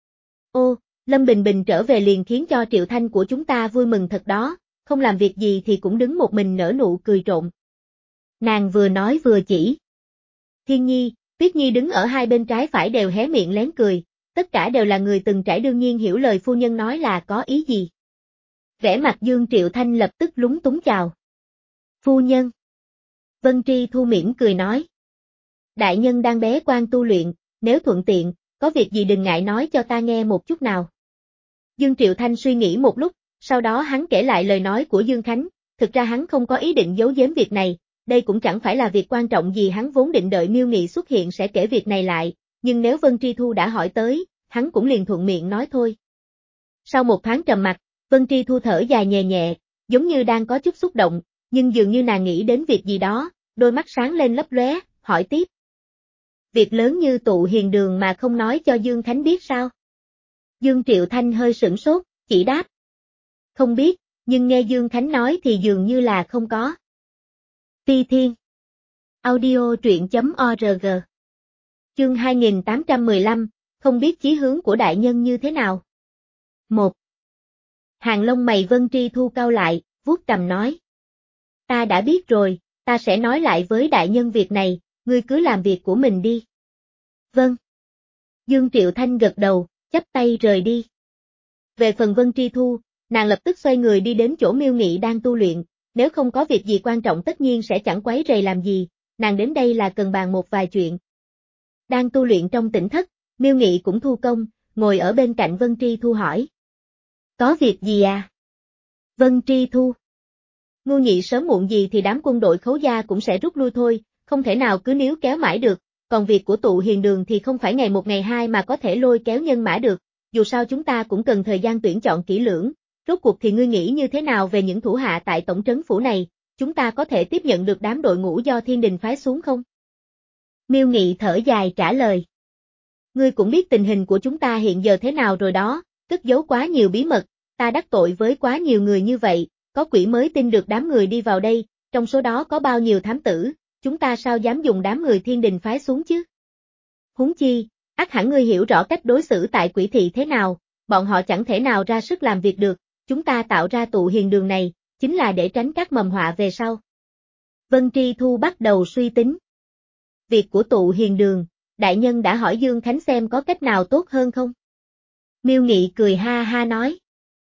Ô, Lâm Bình Bình trở về liền khiến cho Triệu Thanh của chúng ta vui mừng thật đó, không làm việc gì thì cũng đứng một mình nở nụ cười trộm. Nàng vừa nói vừa chỉ. Thiên Nhi, Tuyết Nhi đứng ở hai bên trái phải đều hé miệng lén cười, tất cả đều là người từng trải đương nhiên hiểu lời phu nhân nói là có ý gì. Vẻ mặt Dương Triệu Thanh lập tức lúng túng chào. Phu nhân. Vân Tri Thu mỉm cười nói. Đại nhân đang bế quan tu luyện, nếu thuận tiện, có việc gì đừng ngại nói cho ta nghe một chút nào. Dương Triệu Thanh suy nghĩ một lúc, sau đó hắn kể lại lời nói của Dương Khánh, thực ra hắn không có ý định giấu giếm việc này, đây cũng chẳng phải là việc quan trọng gì, hắn vốn định đợi Miêu Nghị xuất hiện sẽ kể việc này lại, nhưng nếu Vân Tri Thu đã hỏi tới, hắn cũng liền thuận miệng nói thôi. Sau một thoáng trầm mặc, Vân Tri Thu thở dài nhẹ nhẹ, giống như đang có chút xúc động, nhưng dường như nàng nghĩ đến việc gì đó, đôi mắt sáng lên lấp lóe, hỏi tiếp. Việc lớn như tụ hiền đường mà không nói cho Dương Khánh biết sao? Dương Triệu Thanh hơi sửng sốt, chỉ đáp. Không biết, nhưng nghe Dương Khánh nói thì dường như là không có. Ti Thiên Audio truyện.org Chương hai nghìn tám trăm mười lăm, không biết chí hướng của đại nhân như thế nào. một. Hàng lông mày Vân Tri Thu cau lại, vuốt cằm nói. Ta đã biết rồi, ta sẽ nói lại với đại nhân việc này, ngươi cứ làm việc của mình đi. Vâng. Dương Triệu Thanh gật đầu, chắp tay rời đi. Về phần Vân Tri Thu, nàng lập tức xoay người đi đến chỗ Miêu Nghị đang tu luyện, nếu không có việc gì quan trọng tất nhiên sẽ chẳng quấy rầy làm gì, nàng đến đây là cần bàn một vài chuyện. Đang tu luyện trong tỉnh thất, Miêu Nghị cũng thu công, ngồi ở bên cạnh Vân Tri Thu hỏi. Có việc gì à? Vân Tri Thu. Ngưu Nhị sớm muộn gì thì đám quân đội Khấu gia cũng sẽ rút lui thôi, không thể nào cứ níu kéo mãi được, còn việc của tụ hiền đường thì không phải ngày một ngày hai mà có thể lôi kéo nhân mã được, dù sao chúng ta cũng cần thời gian tuyển chọn kỹ lưỡng, rốt cuộc thì ngươi nghĩ như thế nào về những thủ hạ tại tổng trấn phủ này, chúng ta có thể tiếp nhận được đám đội ngũ do thiên đình phái xuống không? Miêu Nghị thở dài trả lời. Ngươi cũng biết tình hình của chúng ta hiện giờ thế nào rồi đó, cất giấu quá nhiều bí mật, ta đắc tội với quá nhiều người như vậy, có quỷ mới tin được đám người đi vào đây, trong số đó có bao nhiêu thám tử, chúng ta sao dám dùng đám người thiên đình phái xuống chứ? Huống chi, ắt hẳn ngươi hiểu rõ cách đối xử tại quỷ thị thế nào, bọn họ chẳng thể nào ra sức làm việc được, chúng ta tạo ra tụ hiền đường này, chính là để tránh các mầm họa về sau. Vân Tri Thu bắt đầu suy tính. Việc của tụ hiền đường, đại nhân đã hỏi Dương Khánh xem có cách nào tốt hơn không? Miêu Nghị cười ha ha nói.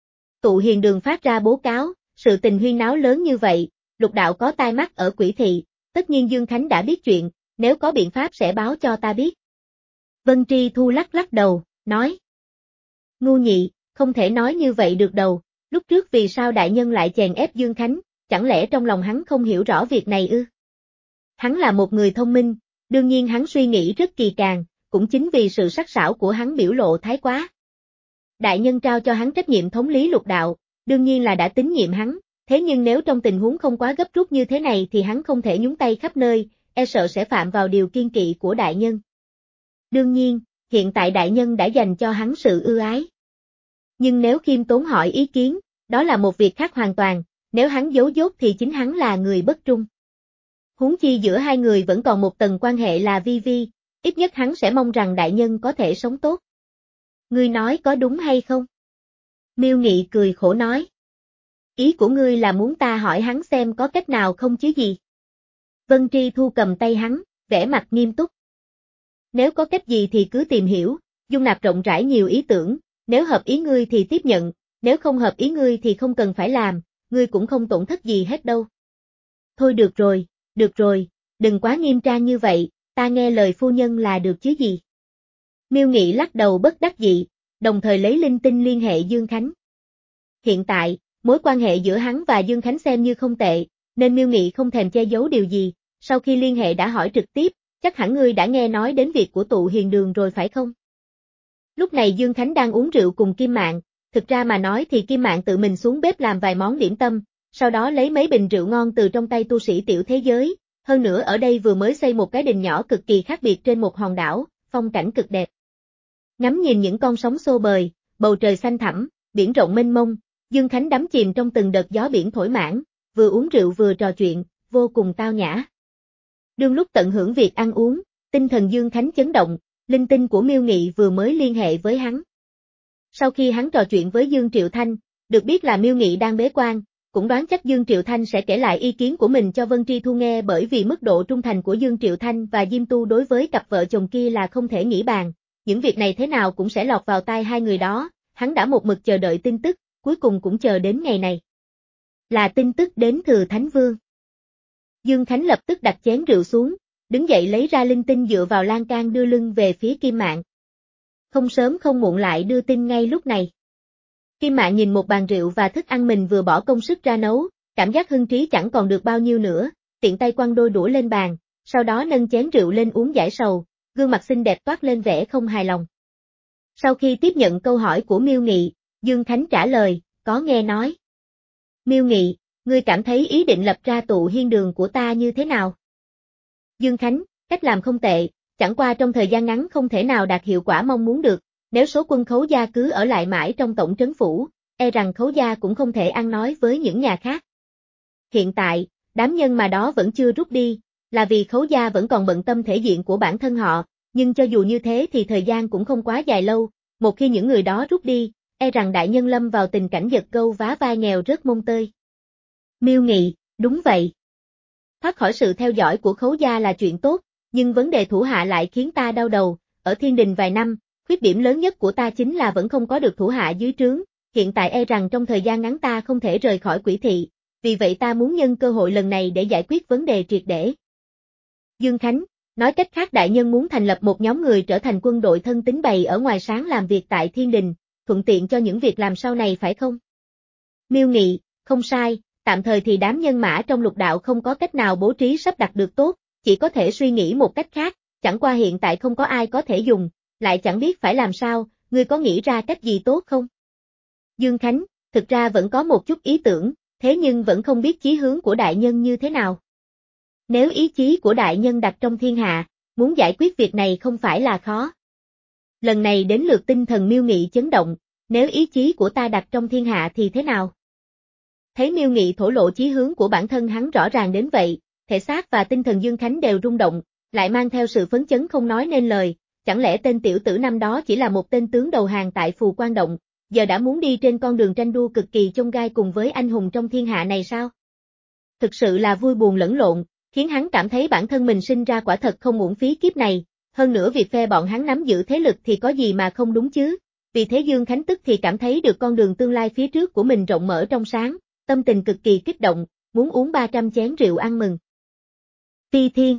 Tụ hiền đường phát ra bố cáo, sự tình huyên náo lớn như vậy, lục đạo có tai mắt ở quỷ thị, tất nhiên Dương Khánh đã biết chuyện, nếu có biện pháp sẽ báo cho ta biết. Vân Tri Thu lắc lắc đầu, nói. Ngu Nhị, không thể nói như vậy được đâu, lúc trước vì sao đại nhân lại chèn ép Dương Khánh, chẳng lẽ trong lòng hắn không hiểu rõ việc này ư? Hắn là một người thông minh, đương nhiên hắn suy nghĩ rất kỳ càng, cũng chính vì sự sắc sảo của hắn biểu lộ thái quá. Đại nhân trao cho hắn trách nhiệm thống lý lục đạo, đương nhiên là đã tín nhiệm hắn, thế nhưng nếu trong tình huống không quá gấp rút như thế này thì hắn không thể nhúng tay khắp nơi, e sợ sẽ phạm vào điều kiên kỵ của đại nhân. Đương nhiên, hiện tại đại nhân đã dành cho hắn sự ưu ái. Nhưng nếu khiêm tốn hỏi ý kiến, đó là một việc khác hoàn toàn, nếu hắn giấu dốt thì chính hắn là người bất trung. Huống chi giữa hai người vẫn còn một tầng quan hệ là vi vi, ít nhất hắn sẽ mong rằng đại nhân có thể sống tốt. Ngươi nói có đúng hay không? Miêu Nghị cười khổ nói. Ý của ngươi là muốn ta hỏi hắn xem có cách nào không chứ gì? Vân Tri Thu cầm tay hắn, vẻ mặt nghiêm túc. Nếu có cách gì thì cứ tìm hiểu, dung nạp rộng rãi nhiều ý tưởng, nếu hợp ý ngươi thì tiếp nhận, nếu không hợp ý ngươi thì không cần phải làm, ngươi cũng không tổn thất gì hết đâu. Thôi được rồi, được rồi, đừng quá nghiêm trang như vậy, ta nghe lời phu nhân là được chứ gì. Miêu Nghị lắc đầu bất đắc dĩ, đồng thời lấy linh tinh liên hệ Dương Khánh. Hiện tại, mối quan hệ giữa hắn và Dương Khánh xem như không tệ, nên Miêu Nghị không thèm che giấu điều gì, sau khi liên hệ đã hỏi trực tiếp, chắc hẳn ngươi đã nghe nói đến việc của tụ hiền đường rồi phải không? Lúc này Dương Khánh đang uống rượu cùng Kim Mạn, thực ra mà nói thì Kim Mạn tự mình xuống bếp làm vài món điểm tâm, sau đó lấy mấy bình rượu ngon từ trong tay tu sĩ tiểu thế giới, hơn nữa ở đây vừa mới xây một cái đình nhỏ cực kỳ khác biệt trên một hòn đảo, phong cảnh cực đẹp. Ngắm nhìn những con sóng xô bời, bầu trời xanh thẳm, biển rộng mênh mông, Dương Khánh đắm chìm trong từng đợt gió biển thổi mãn, vừa uống rượu vừa trò chuyện, vô cùng tao nhã. Đương lúc tận hưởng việc ăn uống, tinh thần Dương Khánh chấn động, linh tinh của Miêu Nghị vừa mới liên hệ với hắn. Sau khi hắn trò chuyện với Dương Triệu Thanh, được biết là Miêu Nghị đang bế quan, cũng đoán chắc Dương Triệu Thanh sẽ kể lại ý kiến của mình cho Vân Tri Thu nghe, bởi vì mức độ trung thành của Dương Triệu Thanh và Diêm Tu đối với cặp vợ chồng kia là không thể nghĩ bàn, những việc này thế nào cũng sẽ lọt vào tai hai người đó, hắn đã một mực chờ đợi tin tức, cuối cùng cũng chờ đến ngày này. Là tin tức đến từ Thánh Vương. Dương Khánh lập tức đặt chén rượu xuống, đứng dậy lấy ra linh tinh dựa vào lan can đưa lưng về phía Kim Mạn. Không sớm không muộn lại đưa tin ngay lúc này. Kim Mạn nhìn một bàn rượu và thức ăn mình vừa bỏ công sức ra nấu, cảm giác hưng trí chẳng còn được bao nhiêu nữa, tiện tay quăng đôi đũa lên bàn, sau đó nâng chén rượu lên uống giải sầu, gương mặt xinh đẹp toát lên vẻ không hài lòng. Sau khi tiếp nhận câu hỏi của Miêu Nghị, Dương Khánh trả lời, có nghe nói. Miêu Nghị, ngươi cảm thấy ý định lập ra tụ hiên đường của ta như thế nào? Dương Khánh, cách làm không tệ, chẳng qua trong thời gian ngắn không thể nào đạt hiệu quả mong muốn được, nếu số quân Khấu gia cứ ở lại mãi trong tổng trấn phủ, e rằng Khấu gia cũng không thể ăn nói với những nhà khác. Hiện tại, đám nhân mà đó vẫn chưa rút đi, là vì Khấu gia vẫn còn bận tâm thể diện của bản thân họ, nhưng cho dù như thế thì thời gian cũng không quá dài lâu, một khi những người đó rút đi, e rằng đại nhân lâm vào tình cảnh giật gâu vá vai nghèo rớt mông tơi. Miêu Nghị, đúng vậy. Thoát khỏi sự theo dõi của Khấu gia là chuyện tốt, nhưng vấn đề thủ hạ lại khiến ta đau đầu, ở Thiên Đình vài năm, khuyết điểm lớn nhất của ta chính là vẫn không có được thủ hạ dưới trướng, hiện tại e rằng trong thời gian ngắn ta không thể rời khỏi Quỷ thị, vì vậy ta muốn nhân cơ hội lần này để giải quyết vấn đề triệt để. Dương Khánh, nói cách khác đại nhân muốn thành lập một nhóm người trở thành quân đội thân tín bày ở ngoài sáng làm việc tại Thiên Đình, thuận tiện cho những việc làm sau này phải không? Miêu Nghị, không sai, tạm thời thì đám nhân mã trong lục đạo không có cách nào bố trí sắp đặt được tốt, chỉ có thể suy nghĩ một cách khác, chẳng qua hiện tại không có ai có thể dùng, lại chẳng biết phải làm sao, ngươi có nghĩ ra cách gì tốt không? Dương Khánh, thực ra vẫn có một chút ý tưởng, thế nhưng vẫn không biết chí hướng của đại nhân như thế nào. Nếu ý chí của đại nhân đặt trong thiên hạ, muốn giải quyết việc này không phải là khó. Lần này đến lượt tinh thần Miêu Nghị chấn động, nếu ý chí của ta đặt trong thiên hạ thì thế nào? Thấy Miêu Nghị thổ lộ chí hướng của bản thân hắn rõ ràng đến vậy, thể xác và tinh thần Dương Khánh đều rung động, lại mang theo sự phấn chấn không nói nên lời, chẳng lẽ tên tiểu tử năm đó chỉ là một tên tướng đầu hàng tại Phù Quan Động, giờ đã muốn đi trên con đường tranh đua cực kỳ chông gai cùng với anh hùng trong thiên hạ này sao? Thực sự là vui buồn lẫn lộn, khiến hắn cảm thấy bản thân mình sinh ra quả thật không uổng phí kiếp này, hơn nữa việc phe bọn hắn nắm giữ thế lực thì có gì mà không đúng chứ, vì thế Dương Khánh tức thì cảm thấy được con đường tương lai phía trước của mình rộng mở trong sáng, tâm tình cực kỳ kích động, muốn uống ba trăm chén rượu ăn mừng. Phi Thiên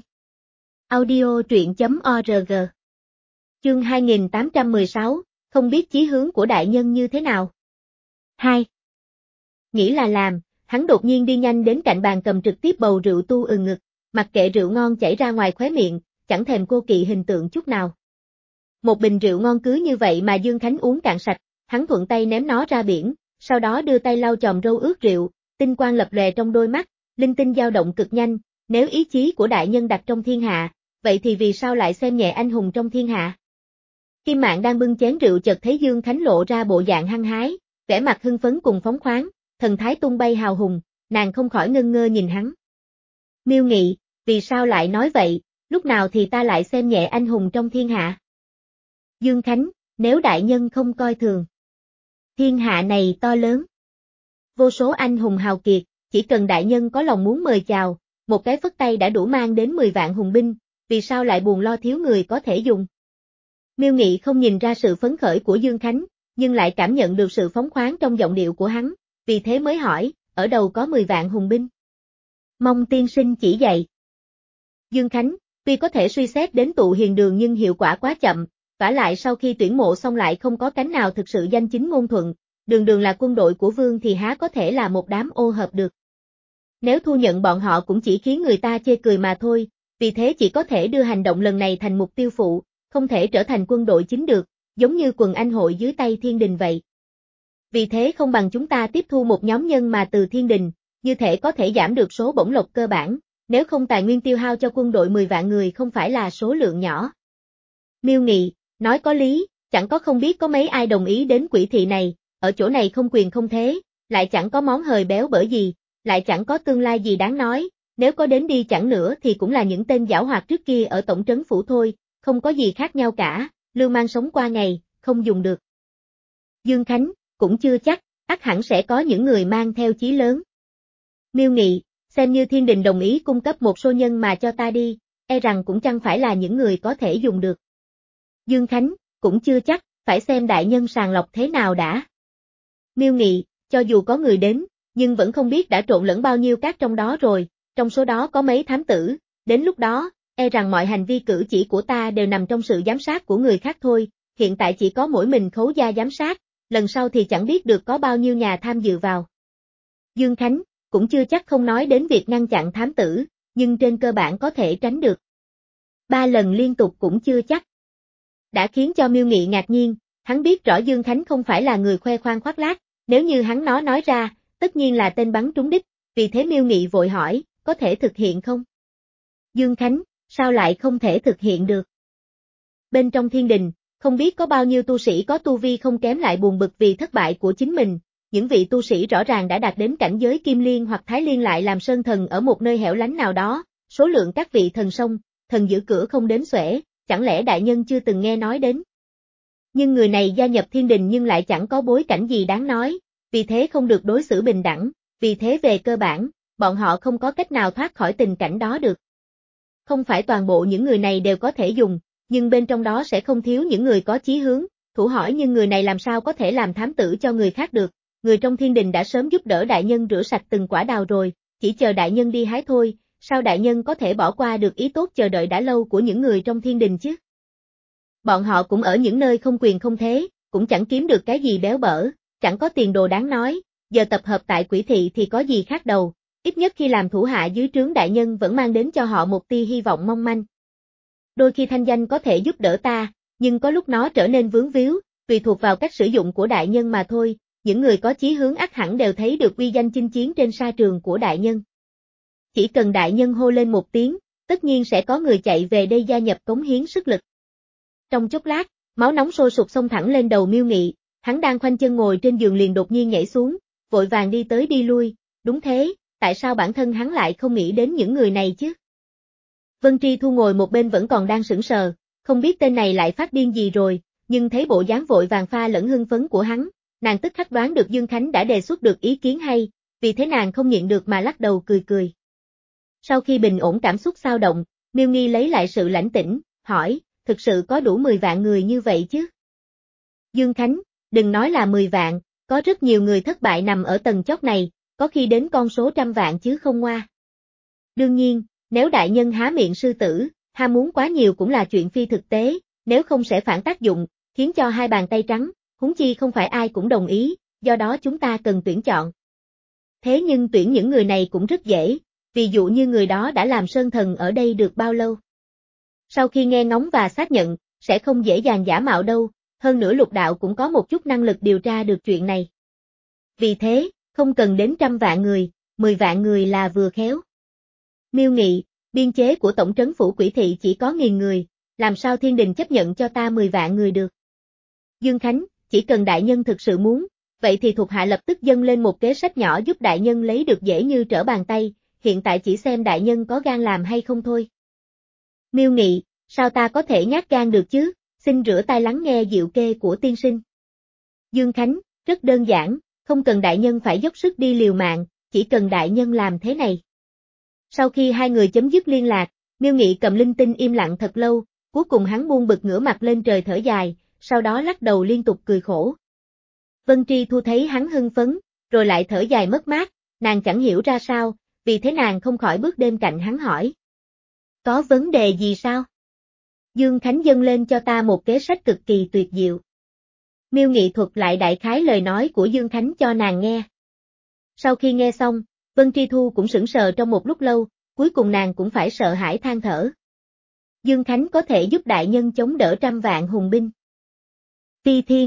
Audio truyện chấm org Chương hai nghìn tám trăm mười sáu, không biết chí hướng của đại nhân như thế nào. hai. Nghĩ là làm, hắn đột nhiên đi nhanh đến cạnh bàn cầm trực tiếp bầu rượu tu ừ ngực, mặc kệ rượu ngon chảy ra ngoài khóe miệng, chẳng thèm cô kỵ hình tượng chút nào. Một bình rượu ngon cứ như vậy mà Dương Khánh uống cạn sạch, hắn thuận tay ném nó ra biển, sau đó đưa tay lau chòm râu ướt rượu, tinh quang lập lòe trong đôi mắt, linh tinh dao động cực nhanh, nếu ý chí của đại nhân đặt trong thiên hạ, vậy thì vì sao lại xem nhẹ anh hùng trong thiên hạ? Kim Mạn đang bưng chén rượu chợt thấy Dương Khánh lộ ra bộ dạng hăng hái, vẻ mặt hưng phấn cùng phóng khoáng, thần thái tung bay hào hùng, nàng không khỏi ngơ ngơ nhìn hắn. Miêu Nghị, vì sao lại nói vậy, lúc nào thì ta lại xem nhẹ anh hùng trong thiên hạ? Dương Khánh, nếu đại nhân không coi thường. Thiên hạ này to lớn. Vô số anh hùng hào kiệt, chỉ cần đại nhân có lòng muốn mời chào, một cái phất tay đã đủ mang đến mười vạn hùng binh, vì sao lại buồn lo thiếu người có thể dùng? Miêu Nghị không nhìn ra sự phấn khởi của Dương Khánh, nhưng lại cảm nhận được sự phóng khoáng trong giọng điệu của hắn, vì thế mới hỏi, ở đâu có mười vạn hùng binh? Mong tiên sinh chỉ dạy. Dương Khánh, tuy có thể suy xét đến tụ hiền đường nhưng hiệu quả quá chậm, vả lại sau khi tuyển mộ xong lại không có cánh nào thực sự danh chính ngôn thuận, đường đường là quân đội của vương thì há có thể là một đám ô hợp được. Nếu thu nhận bọn họ cũng chỉ khiến người ta chê cười mà thôi, vì thế chỉ có thể đưa hành động lần này thành mục tiêu phụ, không thể trở thành quân đội chính được, giống như quần anh hội dưới tay Thiên Đình vậy. Vì thế không bằng chúng ta tiếp thu một nhóm nhân mà từ Thiên Đình, như thể có thể giảm được số bổng lộc cơ bản, nếu không tài nguyên tiêu hao cho quân đội mười vạn người không phải là số lượng nhỏ. Miêu Nghị, nói có lý, chẳng có không biết có mấy ai đồng ý đến Quỷ thị này, ở chỗ này không quyền không thế, lại chẳng có món hời béo bở gì, lại chẳng có tương lai gì đáng nói, nếu có đến đi chẳng nữa thì cũng là những tên giảo hoạt trước kia ở tổng trấn phủ thôi, không có gì khác nhau cả, lưu mang sống qua ngày, không dùng được. Dương Khánh, cũng chưa chắc, ắt hẳn sẽ có những người mang theo chí lớn. Miêu Nghị, xem như Thiên Đình đồng ý cung cấp một số nhân mà cho ta đi, e rằng cũng chẳng phải là những người có thể dùng được. Dương Khánh, cũng chưa chắc, phải xem đại nhân sàng lọc thế nào đã. Miêu Nghị, cho dù có người đến, nhưng vẫn không biết đã trộn lẫn bao nhiêu cát trong đó rồi, Trong số đó có mấy thám tử, đến lúc đó, e rằng mọi hành vi cử chỉ của ta đều nằm trong sự giám sát của người khác thôi, hiện tại chỉ có mỗi mình Khấu gia giám sát, lần sau thì chẳng biết được có bao nhiêu nhà tham dự vào. Dương Khánh, cũng chưa chắc không nói đến việc ngăn chặn thám tử, nhưng trên cơ bản có thể tránh được. Ba lần liên tục cũng chưa chắc. Đã khiến cho Miêu Nghị ngạc nhiên, hắn biết rõ Dương Khánh không phải là người khoe khoang khoác lác, nếu như hắn nó nói ra, tất nhiên là tên bắn trúng đích, vì thế Miêu Nghị vội hỏi, có thể thực hiện không? Dương Khánh, sao lại không thể thực hiện được? Bên trong thiên đình, không biết có bao nhiêu tu sĩ có tu vi không kém lại buồn bực vì thất bại của chính mình, những vị tu sĩ rõ ràng đã đạt đến cảnh giới Kim Liên hoặc Thái Liên lại làm sơn thần ở một nơi hẻo lánh nào đó, số lượng các vị thần sông, thần giữ cửa không đếm xuể, chẳng lẽ đại nhân chưa từng nghe nói đến? Nhưng người này gia nhập thiên đình nhưng lại chẳng có bối cảnh gì đáng nói, vì thế không được đối xử bình đẳng, vì thế về cơ bản, bọn họ không có cách nào thoát khỏi tình cảnh đó được. Không phải toàn bộ những người này đều có thể dùng, nhưng bên trong đó sẽ không thiếu những người có chí hướng, thủ hỏi nhưng người này làm sao có thể làm thám tử cho người khác được, người trong thiên đình đã sớm giúp đỡ đại nhân rửa sạch từng quả đào rồi, chỉ chờ đại nhân đi hái thôi, sao đại nhân có thể bỏ qua được ý tốt chờ đợi đã lâu của những người trong thiên đình chứ? Bọn họ cũng ở những nơi không quyền không thế, cũng chẳng kiếm được cái gì béo bở, chẳng có tiền đồ đáng nói, giờ tập hợp tại Quỷ Thị thì có gì khác đầu, ít nhất khi làm thủ hạ dưới trướng đại nhân vẫn mang đến cho họ một tia hy vọng mong manh. Đôi khi thanh danh có thể giúp đỡ ta, nhưng có lúc nó trở nên vướng víu, tùy thuộc vào cách sử dụng của đại nhân mà thôi, những người có chí hướng ắt hẳn đều thấy được uy danh chinh chiến trên sa trường của đại nhân. Chỉ cần đại nhân hô lên một tiếng, tất nhiên sẽ có người chạy về đây gia nhập cống hiến sức lực. Trong chốc lát, máu nóng sôi sục xông thẳng lên đầu Miêu Nghị, hắn đang khoanh chân ngồi trên giường liền đột nhiên nhảy xuống, vội vàng đi tới đi lui, đúng thế, tại sao bản thân hắn lại không nghĩ đến những người này chứ? Vân Tri Thu ngồi một bên vẫn còn đang sững sờ, không biết tên này lại phát điên gì rồi, nhưng thấy bộ dáng vội vàng pha lẫn hưng phấn của hắn, nàng tức khắc đoán được Dương Khánh đã đề xuất được ý kiến hay, vì thế nàng không nhịn được mà lắc đầu cười cười. Sau khi bình ổn cảm xúc xao động, Miêu Nghi lấy lại sự lãnh tĩnh, hỏi, thực sự có đủ mười vạn người như vậy chứ? Dương Khánh, đừng nói là mười vạn, có rất nhiều người thất bại nằm ở tầng chót này, có khi đến con số trăm vạn chứ không ngoa. Đương nhiên, nếu đại nhân há miệng sư tử, ham muốn quá nhiều cũng là chuyện phi thực tế, nếu không sẽ phản tác dụng, khiến cho hai bàn tay trắng, huống chi không phải ai cũng đồng ý, do đó chúng ta cần tuyển chọn. Thế nhưng tuyển những người này cũng rất dễ, ví dụ như người đó đã làm sơn thần ở đây được bao lâu. Sau khi nghe ngóng và xác nhận, sẽ không dễ dàng giả mạo đâu, hơn nữa Lục Đạo cũng có một chút năng lực điều tra được chuyện này. Vì thế, không cần đến trăm vạn người, mười vạn người là vừa khéo. Miêu Nghị, biên chế của tổng trấn phủ Quỷ Thị chỉ có nghìn người, làm sao thiên đình chấp nhận cho ta mười vạn người được? Dương Khánh, chỉ cần đại nhân thực sự muốn, vậy thì thuộc hạ lập tức dâng lên một kế sách nhỏ giúp đại nhân lấy được dễ như trở bàn tay, hiện tại chỉ xem đại nhân có gan làm hay không thôi. Miêu Nghị, sao ta có thể nhát gan được chứ, xin rửa tai lắng nghe diệu kê của tiên sinh. Dương Khánh, rất đơn giản, không cần đại nhân phải dốc sức đi liều mạng, chỉ cần đại nhân làm thế này. Sau khi hai người chấm dứt liên lạc, Miêu Nghị cầm linh tinh im lặng thật lâu, cuối cùng hắn buông bực ngửa mặt lên trời thở dài, sau đó lắc đầu liên tục cười khổ. Vân Tri Thu thấy hắn hưng phấn, rồi lại thở dài mất mát, nàng chẳng hiểu ra sao, vì thế nàng không khỏi bước bên cạnh hắn hỏi. Có vấn đề gì sao? Dương Khánh dâng lên cho ta một kế sách cực kỳ tuyệt diệu. Miêu Nghị thuật lại đại khái lời nói của Dương Khánh cho nàng nghe. Sau khi nghe xong, Vân Tri Thu cũng sững sờ trong một lúc lâu, cuối cùng nàng cũng phải sợ hãi than thở. Dương Khánh có thể giúp đại nhân chống đỡ trăm vạn hùng binh. Phi Thiên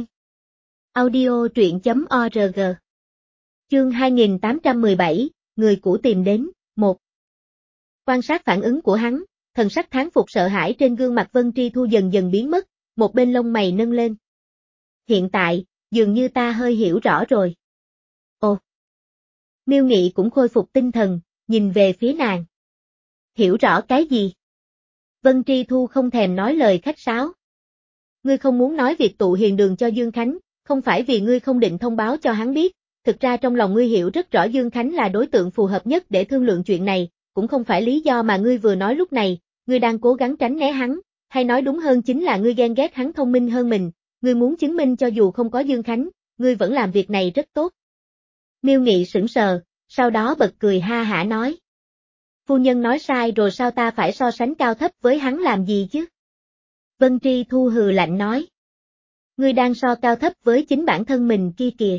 Audio truyện chấm org Chương hai nghìn tám trăm mười bảy, người cũ tìm đến, một. Quan sát phản ứng của hắn, thần sắc thán phục sợ hãi trên gương mặt Vân Tri Thu dần dần biến mất, một bên lông mày nâng lên. Hiện tại, dường như ta hơi hiểu rõ rồi. Ồ! Miêu Nghị cũng khôi phục tinh thần, nhìn về phía nàng. Hiểu rõ cái gì? Vân Tri Thu không thèm nói lời khách sáo. Ngươi không muốn nói việc tụ hiền đường cho Dương Khánh, không phải vì ngươi không định thông báo cho hắn biết, thực ra trong lòng ngươi hiểu rất rõ Dương Khánh là đối tượng phù hợp nhất để thương lượng chuyện này, cũng không phải lý do mà ngươi vừa nói lúc này, ngươi đang cố gắng tránh né hắn, hay nói đúng hơn chính là ngươi ghen ghét hắn thông minh hơn mình, ngươi muốn chứng minh cho dù không có Dương Khánh, ngươi vẫn làm việc này rất tốt. Miêu Nghị sững sờ, sau đó bật cười ha hả nói. Phu nhân nói sai rồi, sao ta phải so sánh cao thấp với hắn làm gì chứ? Vân Tri Thu hừ lạnh nói. Ngươi đang so cao thấp với chính bản thân mình kia kìa.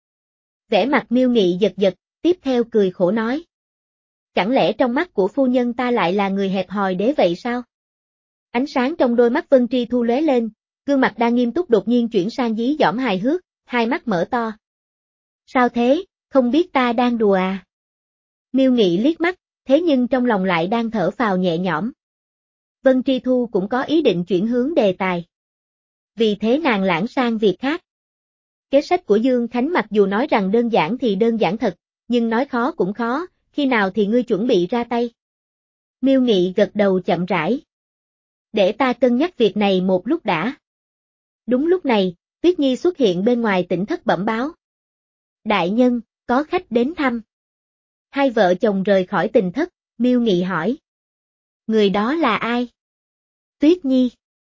Vẻ mặt Miêu Nghị giật giật, tiếp theo cười khổ nói. Chẳng lẽ trong mắt của phu nhân ta lại là người hẹp hòi đế vậy sao? Ánh sáng trong đôi mắt Vân Tri Thu lóe lên, gương mặt đang nghiêm túc đột nhiên chuyển sang dí dỏm hài hước, hai mắt mở to. Sao thế, không biết ta đang đùa à? Miêu Nghị liếc mắt, thế nhưng trong lòng lại đang thở phào nhẹ nhõm. Vân Tri Thu cũng có ý định chuyển hướng đề tài. Vì thế nàng lãng sang việc khác. Kế sách của Dương Khánh mặc dù nói rằng đơn giản thì đơn giản thật, nhưng nói khó cũng khó, khi nào thì ngươi chuẩn bị ra tay? Miêu Nghị gật đầu chậm rãi. Để ta cân nhắc việc này một lúc đã. Đúng lúc này, Tuyết Nhi xuất hiện bên ngoài tỉnh thất bẩm báo. Đại nhân, có khách đến thăm. Hai vợ chồng rời khỏi tỉnh thất, Miêu Nghị hỏi. Người đó là ai? Tuyết Nhi.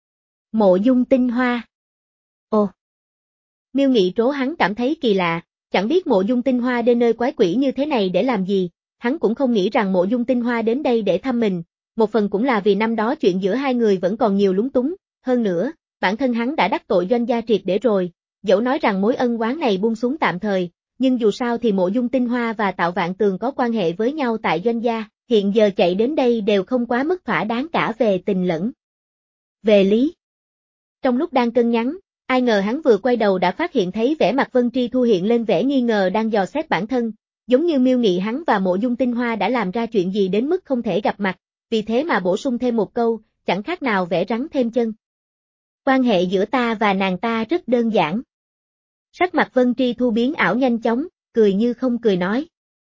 Mộ Dung Tinh Hoa. Ồ. Miêu Nghị trố, hắn cảm thấy kỳ lạ, chẳng biết Mộ Dung Tinh Hoa đến nơi quái quỷ như thế này để làm gì, hắn cũng không nghĩ rằng Mộ Dung Tinh Hoa đến đây để thăm mình, một phần cũng là vì năm đó chuyện giữa hai người vẫn còn nhiều lúng túng, hơn nữa, bản thân hắn đã đắc tội Doanh gia triệt để rồi, dẫu nói rằng mối ân oán này buông xuống tạm thời, nhưng dù sao thì Mộ Dung Tinh Hoa và Tạo Vạn Tường có quan hệ với nhau tại Doanh gia, hiện giờ chạy đến đây đều không quá mức thỏa đáng cả về tình lẫn về lý. Trong lúc đang cân nhắn, ai ngờ hắn vừa quay đầu đã phát hiện thấy vẻ mặt Vân Tri Thu hiện lên vẻ nghi ngờ đang dò xét bản thân, giống như Miêu Nghị hắn và Mộ Dung Tinh Hoa đã làm ra chuyện gì đến mức không thể gặp mặt, vì thế mà bổ sung thêm một câu, chẳng khác nào vẽ rắn thêm chân. Quan hệ giữa ta và nàng ta rất đơn giản. Sắc mặt Vân Tri Thu biến ảo nhanh chóng, cười như không cười nói.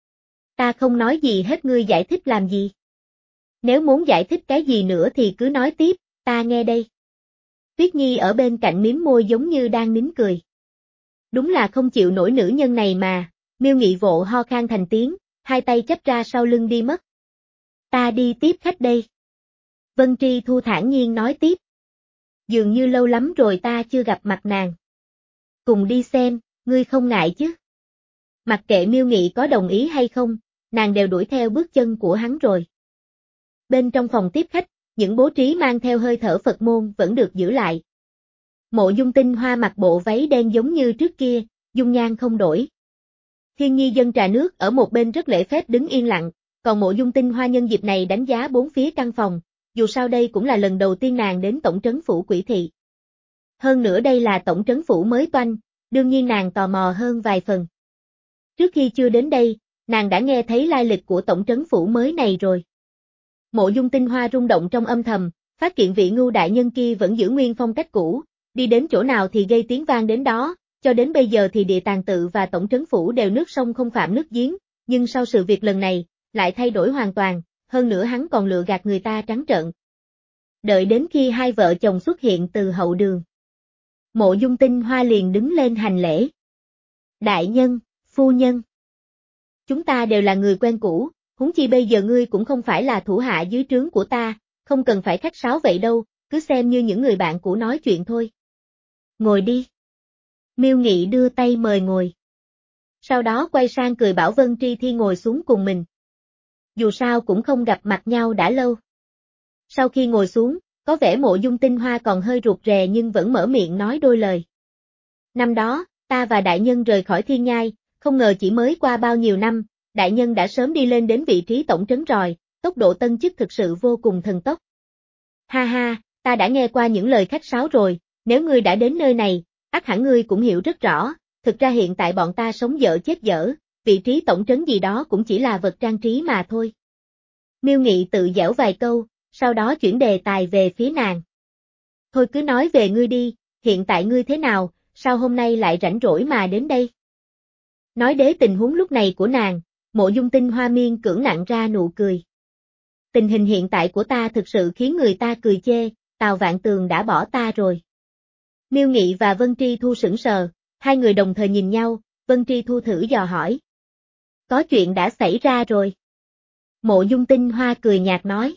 Ta không nói gì hết, ngươi giải thích làm gì? Nếu muốn giải thích cái gì nữa thì cứ nói tiếp, ta nghe đây. Tuyết Nhi ở bên cạnh mím môi giống như đang nín cười. Đúng là không chịu nổi nữ nhân này mà, Miêu Nghị vội ho khan thành tiếng, hai tay chắp ra sau lưng đi mất. Ta đi tiếp khách đây. Vân Tri Thu thản nhiên nói tiếp. Dường như lâu lắm rồi ta chưa gặp mặt nàng. Cùng đi xem, ngươi không ngại chứ? Mặc kệ Miêu Nghị có đồng ý hay không, nàng đều đuổi theo bước chân của hắn rồi. Bên trong phòng tiếp khách, những bố trí mang theo hơi thở Phật môn vẫn được giữ lại. Mộ Dung Tinh Hoa mặc bộ váy đen giống như trước kia, dung nhan không đổi. Thiên Nhi dâng trà nước ở một bên rất lễ phép đứng yên lặng, còn Mộ Dung Tinh Hoa nhân dịp này đánh giá bốn phía căn phòng, dù sao đây cũng là lần đầu tiên nàng đến tổng trấn phủ Quỷ Thị. Hơn nữa đây là tổng trấn phủ mới toanh, đương nhiên nàng tò mò hơn vài phần. Trước khi chưa đến đây, nàng đã nghe thấy lai lịch của tổng trấn phủ mới này rồi. Mộ Dung Tinh Hoa rung động trong âm thầm, phát hiện vị Ngưu đại nhân kia vẫn giữ nguyên phong cách cũ, đi đến chỗ nào thì gây tiếng vang đến đó, cho đến bây giờ thì Địa Tàng Tự và tổng trấn phủ đều nước sông không phạm nước giếng, nhưng sau sự việc lần này, lại thay đổi hoàn toàn, hơn nữa hắn còn lừa gạt người ta trắng trợn. Đợi đến khi hai vợ chồng xuất hiện từ hậu đường, Mộ Dung Tinh Hoa liền đứng lên hành lễ. Đại nhân, phu nhân. Chúng ta đều là người quen cũ, huống chi bây giờ ngươi cũng không phải là thủ hạ dưới trướng của ta, không cần phải khách sáo vậy đâu, cứ xem như những người bạn cũ nói chuyện thôi. Ngồi đi. Miêu Nghị đưa tay mời ngồi. Sau đó quay sang cười bảo Vân Tri Thi ngồi xuống cùng mình. Dù sao cũng không gặp mặt nhau đã lâu. Sau khi ngồi xuống, có vẻ Mộ Dung Tinh Hoa còn hơi rụt rè nhưng vẫn mở miệng nói đôi lời. Năm đó, ta và đại nhân rời khỏi Thiên Nhai, không ngờ chỉ mới qua bao nhiêu năm, đại nhân đã sớm đi lên đến vị trí tổng trấn rồi, tốc độ tân chức thực sự vô cùng thần tốc. Ha ha, ta đã nghe qua những lời khách sáo rồi, nếu ngươi đã đến nơi này, ắt hẳn ngươi cũng hiểu rất rõ, thực ra hiện tại bọn ta sống dở chết dở, vị trí tổng trấn gì đó cũng chỉ là vật trang trí mà thôi. Miêu Nghị tự giễu vài câu, sau đó chuyển đề tài về phía nàng. Thôi cứ nói về ngươi đi, hiện tại ngươi thế nào, sao hôm nay lại rảnh rỗi mà đến đây? Nói đến tình huống lúc này của nàng, Mộ Dung Tinh Hoa miên cưỡng nặng ra nụ cười. Tình hình hiện tại của ta thực sự khiến người ta cười chê, Tào Vạn Tường đã bỏ ta rồi. Miêu Nghị và Vân Tri Thu sững sờ, hai người đồng thời nhìn nhau, Vân Tri Thu thử dò hỏi. Có chuyện đã xảy ra rồi. Mộ Dung Tinh Hoa cười nhạt nói.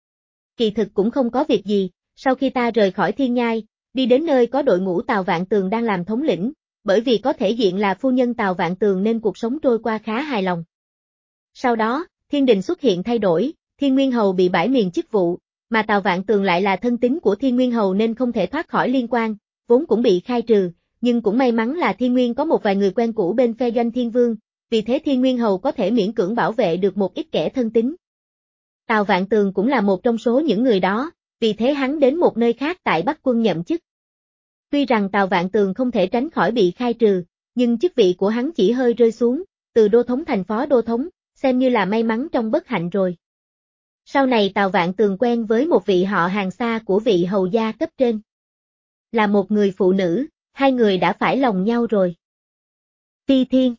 Kỳ thực cũng không có việc gì, sau khi ta rời khỏi Thiên Nhai, đi đến nơi có đội ngũ Tào Vạn Tường đang làm thống lĩnh, bởi vì có thể diện là phu nhân Tào Vạn Tường nên cuộc sống trôi qua khá hài lòng. Sau đó, thiên đình xuất hiện thay đổi, Thiên Nguyên Hầu bị bãi miền chức vụ, mà Tào Vạn Tường lại là thân tín của Thiên Nguyên Hầu nên không thể thoát khỏi liên quan, vốn cũng bị khai trừ, nhưng cũng may mắn là Thiên Nguyên có một vài người quen cũ bên phe Doanh Thiên Vương, vì thế Thiên Nguyên Hầu có thể miễn cưỡng bảo vệ được một ít kẻ thân tín. Tào Vạn Tường cũng là một trong số những người đó, vì thế hắn đến một nơi khác tại Bắc Quân nhậm chức. Tuy rằng Tào Vạn Tường không thể tránh khỏi bị khai trừ, nhưng chức vị của hắn chỉ hơi rơi xuống, từ đô thống thành phó đô thống, xem như là may mắn trong bất hạnh rồi. Sau này Tào Vạn Tường quen với một vị họ hàng xa của vị hầu gia cấp trên. Là một người phụ nữ, hai người đã phải lòng nhau rồi. Ti Thiên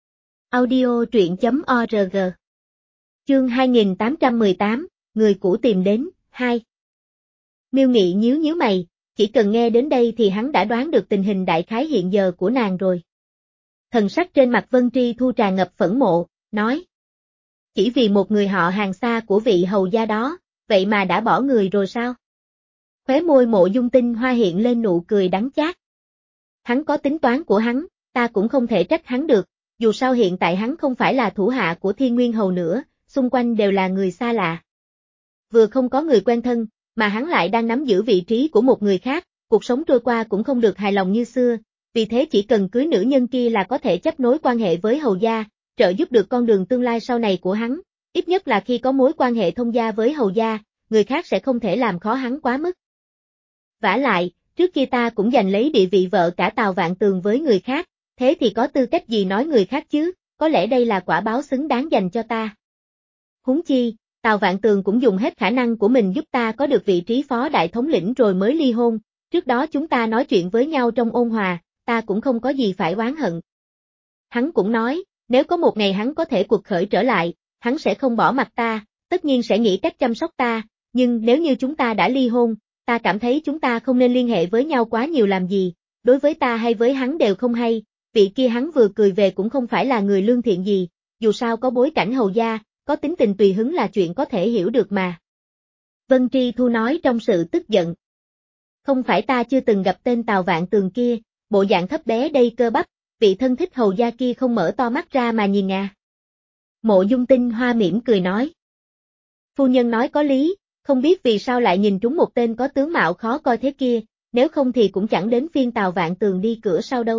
Audio truyện chấm org Chương hai nghìn tám trăm mười tám, người cũ tìm đến, hai. Miêu Nghị nhíu nhíu mày, chỉ cần nghe đến đây thì hắn đã đoán được tình hình đại khái hiện giờ của nàng rồi. Thần sắc trên mặt Vân Tri Thu tràn ngập phẫn mộ, nói. Chỉ vì một người họ hàng xa của vị hầu gia đó, vậy mà đã bỏ người rồi sao? Khóe môi Mộ Dung Tinh Hoa hiện lên nụ cười đắng chát. Hắn có tính toán của hắn, ta cũng không thể trách hắn được, dù sao hiện tại hắn không phải là thủ hạ của Thiên Nguyên Hầu nữa, xung quanh đều là người xa lạ. Vừa không có người quen thân, mà hắn lại đang nắm giữ vị trí của một người khác, cuộc sống trôi qua cũng không được hài lòng như xưa, vì thế chỉ cần cưới nữ nhân kia là có thể chấp nối quan hệ với hầu gia, trợ giúp được con đường tương lai sau này của hắn, ít nhất là khi có mối quan hệ thông gia với hầu gia, người khác sẽ không thể làm khó hắn quá mức. Vả lại, trước kia ta cũng giành lấy địa vị vợ cả Tào Vạn Tường với người khác, thế thì có tư cách gì nói người khác chứ, có lẽ đây là quả báo xứng đáng dành cho ta. Huống chi, Tào Vạn Tường cũng dùng hết khả năng của mình giúp ta có được vị trí phó đại thống lĩnh rồi mới ly hôn, trước đó chúng ta nói chuyện với nhau trong ôn hòa, ta cũng không có gì phải oán hận. Hắn cũng nói, nếu có một ngày hắn có thể cuộc khởi trở lại, hắn sẽ không bỏ mặt ta, tất nhiên sẽ nghĩ cách chăm sóc ta, nhưng nếu như chúng ta đã ly hôn, ta cảm thấy chúng ta không nên liên hệ với nhau quá nhiều làm gì, đối với ta hay với hắn đều không hay, vị kia hắn vừa cười về cũng không phải là người lương thiện gì, dù sao có bối cảnh hầu gia, có tính tình tùy hứng là chuyện có thể hiểu được mà. Vân Tri Thu nói trong sự tức giận. Không phải ta chưa từng gặp tên Tào Vạn Tường kia, bộ dạng thấp bé đầy cơ bắp, vị thân thích hầu gia kia không mở to mắt ra mà nhìn à. Mộ Dung Tinh Hoa mỉm cười nói. Phu nhân nói có lý, không biết vì sao lại nhìn trúng một tên có tướng mạo khó coi thế kia, nếu không thì cũng chẳng đến phiên Tào Vạn Tường đi cửa sau đâu.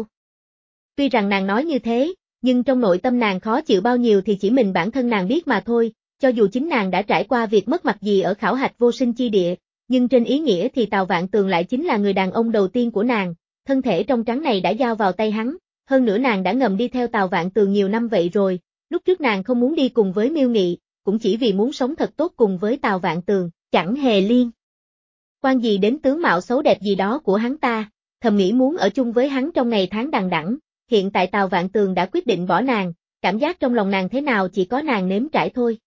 Tuy rằng nàng nói như thế, nhưng trong nội tâm nàng khó chịu bao nhiêu thì chỉ mình bản thân nàng biết mà thôi, cho dù chính nàng đã trải qua việc mất mặt gì ở khảo hạch vô sinh chi địa, nhưng trên ý nghĩa thì Tào Vạn Tường lại chính là người đàn ông đầu tiên của nàng, thân thể trong trắng này đã giao vào tay hắn, hơn nữa nàng đã ngầm đi theo Tào Vạn Tường nhiều năm vậy rồi, lúc trước nàng không muốn đi cùng với Miêu Nghị, cũng chỉ vì muốn sống thật tốt cùng với Tào Vạn Tường, chẳng hề liên quan gì đến tướng mạo xấu đẹp gì đó của hắn ta, thầm nghĩ muốn ở chung với hắn trong ngày tháng đằng đẵng. Hiện tại Tào Vạn Tường đã quyết định bỏ nàng, cảm giác trong lòng nàng thế nào chỉ có nàng nếm trải thôi.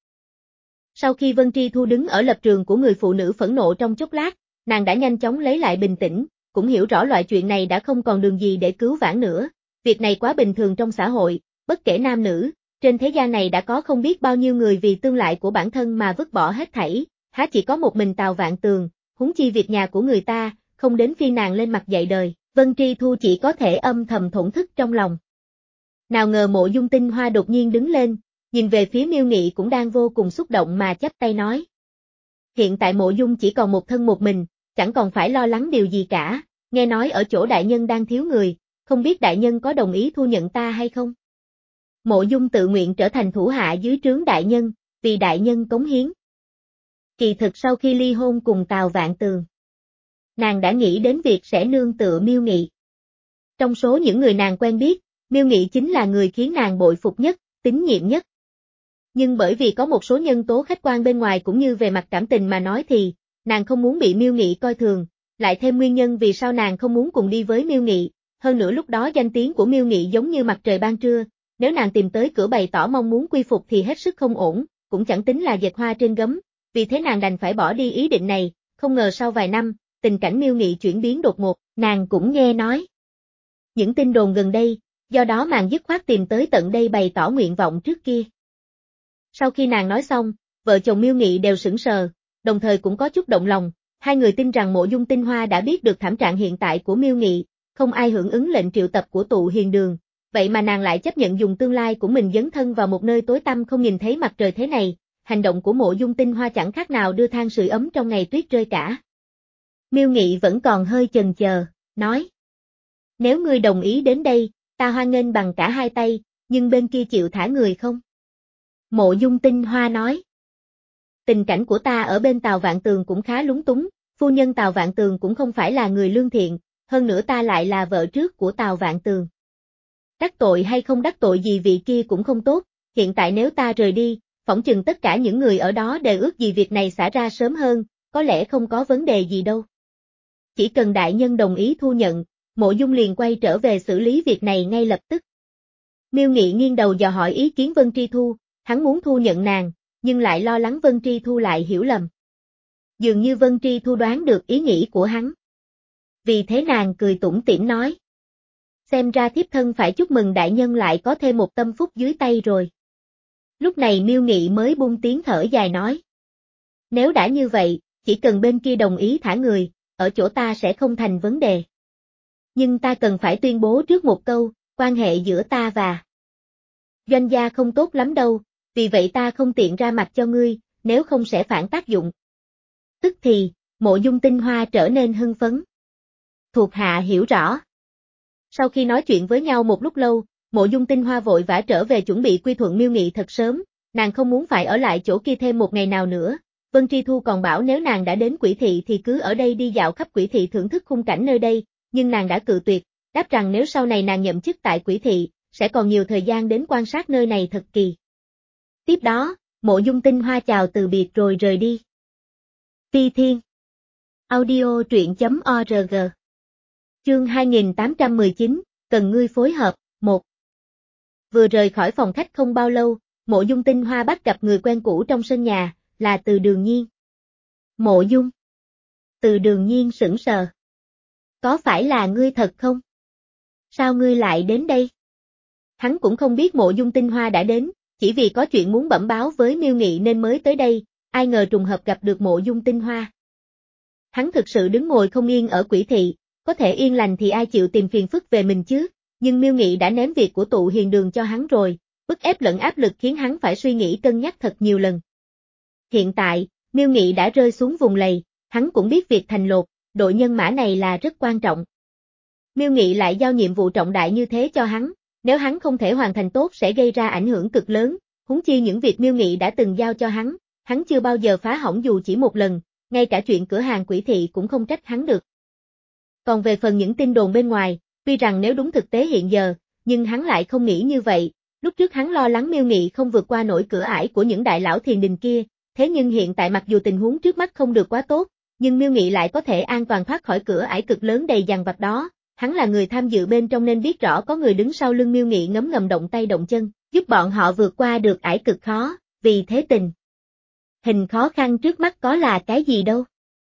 Sau khi Vân Tri Thu đứng ở lập trường của người phụ nữ phẫn nộ trong chốc lát, nàng đã nhanh chóng lấy lại bình tĩnh, cũng hiểu rõ loại chuyện này đã không còn đường gì để cứu vãn nữa, việc này quá bình thường trong xã hội, bất kể nam nữ, trên thế gian này đã có không biết bao nhiêu người vì tương lai của bản thân mà vứt bỏ hết thảy, há chỉ có một mình Tào Vạn Tường, huống chi việc nhà của người ta, không đến phiên nàng lên mặt dạy đời. Vân Tri Thu chỉ có thể âm thầm thổn thức trong lòng. Nào ngờ Mộ Dung Tinh Hoa đột nhiên đứng lên, nhìn về phía Miêu Nghị cũng đang vô cùng xúc động mà chắp tay nói. Hiện tại Mộ Dung chỉ còn một thân một mình, chẳng còn phải lo lắng điều gì cả, nghe nói ở chỗ đại nhân đang thiếu người, không biết đại nhân có đồng ý thu nhận ta hay không? Mộ Dung tự nguyện trở thành thủ hạ dưới trướng đại nhân, vì đại nhân cống hiến. Kỳ thực sau khi ly hôn cùng Tào Vạn Tường, nàng đã nghĩ đến việc sẽ nương tựa Miêu Nghị. Trong số những người nàng quen biết, Miêu Nghị chính là người khiến nàng bội phục nhất, tín nhiệm nhất. Nhưng bởi vì có một số nhân tố khách quan bên ngoài cũng như về mặt cảm tình mà nói thì, nàng không muốn bị Miêu Nghị coi thường, lại thêm nguyên nhân vì sao nàng không muốn cùng đi với Miêu Nghị, hơn nữa lúc đó danh tiếng của Miêu Nghị giống như mặt trời ban trưa, nếu nàng tìm tới cửa bày tỏ mong muốn quy phục thì hết sức không ổn, cũng chẳng tính là dệt hoa trên gấm, vì thế nàng đành phải bỏ đi ý định này, không ngờ sau vài năm, tình cảnh Miêu Nghị chuyển biến đột ngột, nàng cũng nghe nói. Những tin đồn gần đây, do đó nàng dứt khoát tìm tới tận đây bày tỏ nguyện vọng trước kia. Sau khi nàng nói xong, vợ chồng Miêu Nghị đều sững sờ, đồng thời cũng có chút động lòng, hai người tin rằng Mộ Dung Tinh Hoa đã biết được thảm trạng hiện tại của Miêu Nghị, không ai hưởng ứng lệnh triệu tập của tụ hiền đường, vậy mà nàng lại chấp nhận dùng tương lai của mình dấn thân vào một nơi tối tăm không nhìn thấy mặt trời thế này, hành động của Mộ Dung Tinh Hoa chẳng khác nào đưa than sưởi ấm trong ngày tuyết rơi cả. Miêu Nghị vẫn còn hơi chần chờ, nói. Nếu ngươi đồng ý đến đây, ta hoan nghênh bằng cả hai tay, nhưng bên kia chịu thả người không? Mộ Dung Tinh Hoa nói. Tình cảnh của ta ở bên Tào Vạn Tường cũng khá lúng túng, phu nhân Tào Vạn Tường cũng không phải là người lương thiện, hơn nữa ta lại là vợ trước của Tào Vạn Tường. Đắc tội hay không đắc tội gì vị kia cũng không tốt, hiện tại nếu ta rời đi, phỏng chừng tất cả những người ở đó đều ước gì việc này xả ra sớm hơn, có lẽ không có vấn đề gì đâu. Chỉ cần đại nhân đồng ý thu nhận, Mộ Dung liền quay trở về xử lý việc này ngay lập tức. Miêu Nghị nghiêng đầu dò hỏi ý kiến Vân Tri Thu, hắn muốn thu nhận nàng, nhưng lại lo lắng Vân Tri Thu lại hiểu lầm. Dường như Vân Tri Thu đoán được ý nghĩ của hắn. Vì thế nàng cười tủm tỉm nói. Xem ra thiếp thân phải chúc mừng đại nhân lại có thêm một tâm phúc dưới tay rồi. Lúc này Miêu Nghị mới buông tiếng thở dài nói. Nếu đã như vậy, chỉ cần bên kia đồng ý thả người, ở chỗ ta sẽ không thành vấn đề. Nhưng ta cần phải tuyên bố trước một câu, quan hệ giữa ta và Doanh gia không tốt lắm đâu, vì vậy ta không tiện ra mặt cho ngươi, nếu không sẽ phản tác dụng. Tức thì, Mộ Dung Tinh Hoa trở nên hưng phấn. Thuộc hạ hiểu rõ. Sau khi nói chuyện với nhau một lúc lâu, Mộ Dung Tinh Hoa vội vã trở về chuẩn bị quy thuận Miêu Nghị thật sớm, nàng không muốn phải ở lại chỗ kia thêm một ngày nào nữa. Vân Tri Thu còn bảo nếu nàng đã đến Quỷ Thị thì cứ ở đây đi dạo khắp Quỷ Thị thưởng thức khung cảnh nơi đây, nhưng nàng đã cự tuyệt, đáp rằng nếu sau này nàng nhậm chức tại Quỷ Thị, sẽ còn nhiều thời gian đến quan sát nơi này thật kỳ. Tiếp đó, Mộ Dung Tinh Hoa chào từ biệt rồi rời đi. Phi Thiên Audio truyện chấm org Chương hai nghìn tám trăm mười chín, cần ngươi phối hợp, một. Vừa rời khỏi phòng khách không bao lâu, Mộ Dung Tinh Hoa bắt gặp người quen cũ trong sân nhà, là Từ Đường Nhiên. Mộ Dung. Từ Đường Nhiên sững sờ. Có phải là ngươi thật không? Sao ngươi lại đến đây? Hắn cũng không biết Mộ Dung Tinh Hoa đã đến, chỉ vì có chuyện muốn bẩm báo với Miêu Nghị nên mới tới đây, ai ngờ trùng hợp gặp được Mộ Dung Tinh Hoa. Hắn thực sự đứng ngồi không yên ở Quỷ Thị, có thể yên lành thì ai chịu tìm phiền phức về mình chứ, nhưng Miêu Nghị đã ném việc của Tụ Hiền Đường cho hắn rồi, bức ép lẫn áp lực khiến hắn phải suy nghĩ cân nhắc thật nhiều lần. Hiện tại, Miêu Nghị đã rơi xuống vùng lầy, hắn cũng biết việc thành lột, đội nhân mã này là rất quan trọng. Miêu Nghị lại giao nhiệm vụ trọng đại như thế cho hắn, nếu hắn không thể hoàn thành tốt sẽ gây ra ảnh hưởng cực lớn, huống chi những việc Miêu Nghị đã từng giao cho hắn, hắn chưa bao giờ phá hỏng dù chỉ một lần, ngay cả chuyện cửa hàng Quỷ Thị cũng không trách hắn được. Còn về phần những tin đồn bên ngoài, tuy rằng nếu đúng thực tế hiện giờ, nhưng hắn lại không nghĩ như vậy, lúc trước hắn lo lắng Miêu Nghị không vượt qua nổi cửa ải của những đại lão thiền đình kia, thế nhưng hiện tại mặc dù tình huống trước mắt không được quá tốt, nhưng Miêu Nghị lại có thể an toàn thoát khỏi cửa ải cực lớn đầy dằn vặt đó, hắn là người tham dự bên trong nên biết rõ có người đứng sau lưng Miêu Nghị ngấm ngầm động tay động chân, giúp bọn họ vượt qua được ải cực khó, vì thế tình hình khó khăn trước mắt có là cái gì đâu.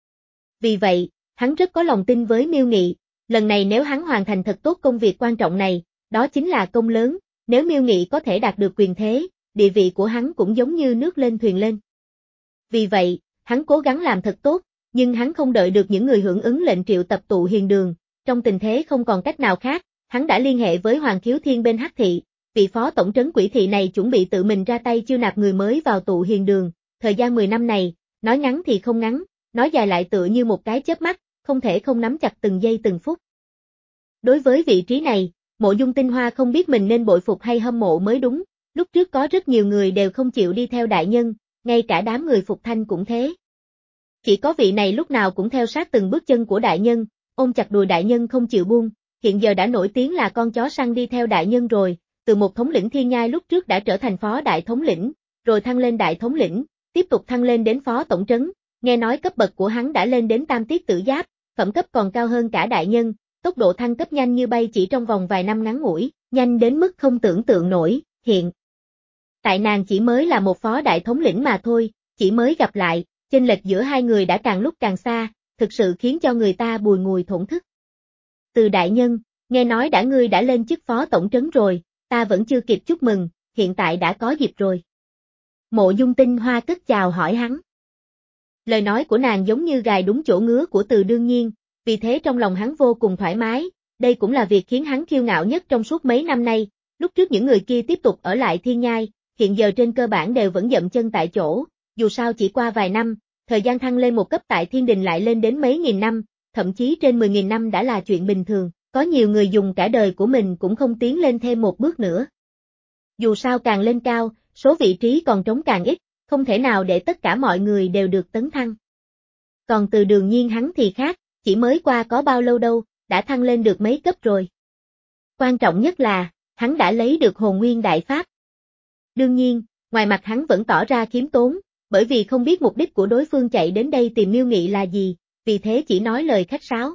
Vì vậy, hắn rất có lòng tin với Miêu Nghị, lần này nếu hắn hoàn thành thật tốt công việc quan trọng này, đó chính là công lớn, nếu Miêu Nghị có thể đạt được quyền thế, địa vị của hắn cũng giống như nước lên thuyền lên. Vì vậy, hắn cố gắng làm thật tốt, nhưng hắn không đợi được những người hưởng ứng lệnh triệu tập Tụ Hiền Đường, trong tình thế không còn cách nào khác, hắn đã liên hệ với Hoàng Khiếu Thiên bên Hắc Thị, vị phó tổng trấn Quỷ Thị này chuẩn bị tự mình ra tay chiêu nạp người mới vào Tụ Hiền Đường, thời gian mười năm này, nói ngắn thì không ngắn, nói dài lại tựa như một cái chớp mắt, không thể không nắm chặt từng giây từng phút. Đối với vị trí này, Mộ Dung Tinh Hoa không biết mình nên bội phục hay hâm mộ mới đúng, lúc trước có rất nhiều người đều không chịu đi theo đại nhân, ngay cả đám người Phục Thanh cũng thế. Chỉ có vị này lúc nào cũng theo sát từng bước chân của đại nhân, ôm chặt đùi đại nhân không chịu buông, hiện giờ đã nổi tiếng là con chó săn đi theo đại nhân rồi, từ một thống lĩnh thiên nhai lúc trước đã trở thành phó đại thống lĩnh, rồi thăng lên đại thống lĩnh, tiếp tục thăng lên đến phó tổng trấn, nghe nói cấp bậc của hắn đã lên đến tam tiết tử giáp, phẩm cấp còn cao hơn cả đại nhân, tốc độ thăng cấp nhanh như bay chỉ trong vòng vài năm ngắn ngủi, nhanh đến mức không tưởng tượng nổi, hiện tại nàng chỉ mới là một phó đại thống lĩnh mà thôi, chỉ mới gặp lại, chênh lệch giữa hai người đã càng lúc càng xa, thực sự khiến cho người ta bùi ngùi thổn thức. Từ đại nhân, nghe nói đã ngươi đã lên chức phó tổng trấn rồi, ta vẫn chưa kịp chúc mừng, hiện tại đã có dịp rồi. Mộ Dung Tinh Hoa cất chào hỏi hắn. Lời nói của nàng giống như gài đúng chỗ ngứa của Từ Đương Nhiên, vì thế trong lòng hắn vô cùng thoải mái, đây cũng là việc khiến hắn kiêu ngạo nhất trong suốt mấy năm nay, lúc trước những người kia tiếp tục ở lại Thiên Nhai, hiện giờ trên cơ bản đều vẫn dậm chân tại chỗ, dù sao chỉ qua vài năm, thời gian thăng lên một cấp tại Thiên Đình lại lên đến mấy nghìn năm, thậm chí trên mười nghìn năm đã là chuyện bình thường, có nhiều người dùng cả đời của mình cũng không tiến lên thêm một bước nữa. Dù sao càng lên cao, số vị trí còn trống càng ít, không thể nào để tất cả mọi người đều được tấn thăng. Còn Từ Đường Nhiên hắn thì khác, chỉ mới qua có bao lâu đâu, đã thăng lên được mấy cấp rồi. Quan trọng nhất là, hắn đã lấy được hồn nguyên đại pháp. Đương nhiên, ngoài mặt hắn vẫn tỏ ra khiêm tốn, bởi vì không biết mục đích của đối phương chạy đến đây tìm Miêu Nghị là gì, vì thế chỉ nói lời khách sáo.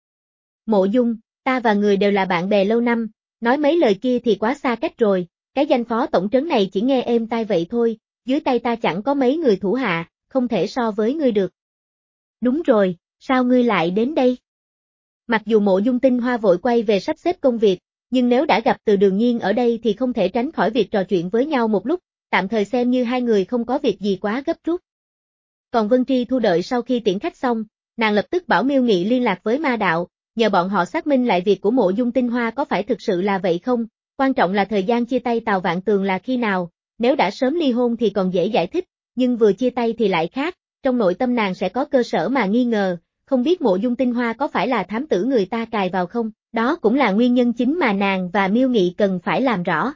Mộ Dung, ta và người đều là bạn bè lâu năm, nói mấy lời kia thì quá xa cách rồi, cái danh phó tổng trấn này chỉ nghe êm tai vậy thôi, dưới tay ta chẳng có mấy người thủ hạ, không thể so với ngươi được. Đúng rồi, sao ngươi lại đến đây? Mặc dù Mộ Dung Tinh Hoa vội quay về sắp xếp công việc, nhưng nếu đã gặp Từ Đường Nhiên ở đây thì không thể tránh khỏi việc trò chuyện với nhau một lúc, tạm thời xem như hai người không có việc gì quá gấp rút. Còn Vân Tri Thu đợi sau khi tiễn khách xong, nàng lập tức bảo Miêu Nghị liên lạc với Ma Đạo, nhờ bọn họ xác minh lại việc của Mộ Dung Tinh Hoa có phải thực sự là vậy không, quan trọng là thời gian chia tay Tào Vạn Tường là khi nào, nếu đã sớm ly hôn thì còn dễ giải thích, nhưng vừa chia tay thì lại khác, trong nội tâm nàng sẽ có cơ sở mà nghi ngờ, không biết Mộ Dung Tinh Hoa có phải là thám tử người ta cài vào không, đó cũng là nguyên nhân chính mà nàng và Miêu Nghị cần phải làm rõ.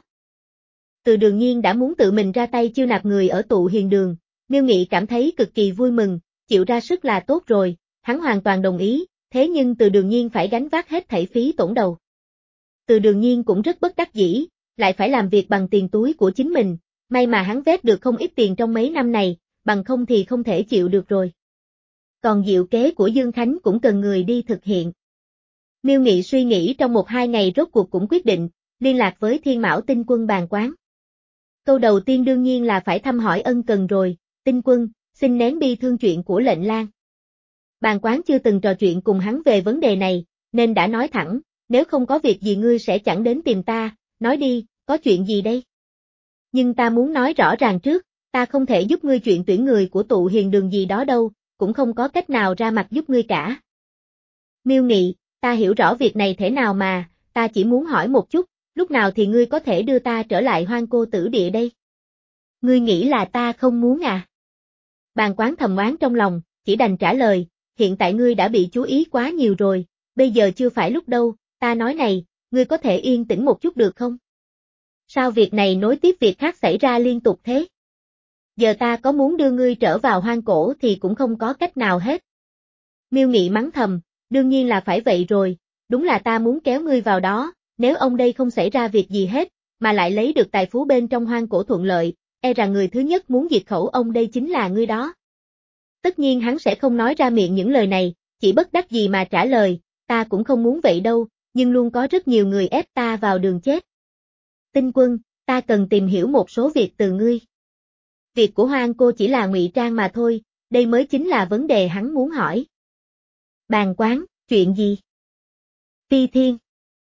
Từ Đường Nhiên đã muốn tự mình ra tay chiêu nạp người ở Tụ Hiền Đường, Miêu Nghị cảm thấy cực kỳ vui mừng, chịu ra sức là tốt rồi, hắn hoàn toàn đồng ý, thế nhưng Từ Đường Nhiên phải gánh vác hết thảy phí tổn đầu. Từ Đường Nhiên cũng rất bất đắc dĩ, lại phải làm việc bằng tiền túi của chính mình, may mà hắn vét được không ít tiền trong mấy năm này, bằng không thì không thể chịu được rồi. Còn diệu kế của Dương Khánh cũng cần người đi thực hiện. Miêu Nghị suy nghĩ trong một hai ngày rốt cuộc cũng quyết định, liên lạc với Thiên Mão Tinh Quân bàn quán. Câu đầu tiên đương nhiên là phải thăm hỏi ân cần rồi, Tinh Quân, xin nén bi thương chuyện của lệnh lang. Bàn quán chưa từng trò chuyện cùng hắn về vấn đề này, nên đã nói thẳng, nếu không có việc gì ngươi sẽ chẳng đến tìm ta, nói đi, có chuyện gì đây? Nhưng ta muốn nói rõ ràng trước, ta không thể giúp ngươi chuyện tuyển người của Tụ Hiền Đường gì đó đâu, cũng không có cách nào ra mặt giúp ngươi cả. Miêu Nghị, ta hiểu rõ việc này thế nào mà, ta chỉ muốn hỏi một chút, lúc nào thì ngươi có thể đưa ta trở lại Hoang Cô Tử Địa đây? Ngươi nghĩ là ta không muốn à? Bàn quán thầm oán trong lòng, chỉ đành trả lời, hiện tại ngươi đã bị chú ý quá nhiều rồi, bây giờ chưa phải lúc đâu, ta nói này, ngươi có thể yên tĩnh một chút được không? Sao việc này nối tiếp việc khác xảy ra liên tục thế? Giờ ta có muốn đưa ngươi trở vào hoang cổ thì cũng không có cách nào hết. Miêu Nghị mắng thầm, đương nhiên là phải vậy rồi, đúng là ta muốn kéo ngươi vào đó, nếu ông đây không xảy ra việc gì hết, mà lại lấy được tài phú bên trong hoang cổ thuận lợi, e rằng người thứ nhất muốn diệt khẩu ông đây chính là ngươi đó. Tất nhiên hắn sẽ không nói ra miệng những lời này, chỉ bất đắc dĩ mà trả lời, ta cũng không muốn vậy đâu, nhưng luôn có rất nhiều người ép ta vào đường chết. Tinh Quân, ta cần tìm hiểu một số việc từ ngươi. Việc của Hoang Cô chỉ là ngụy trang mà thôi, đây mới chính là vấn đề hắn muốn hỏi. Bàn quán, chuyện gì? Phi Thiên.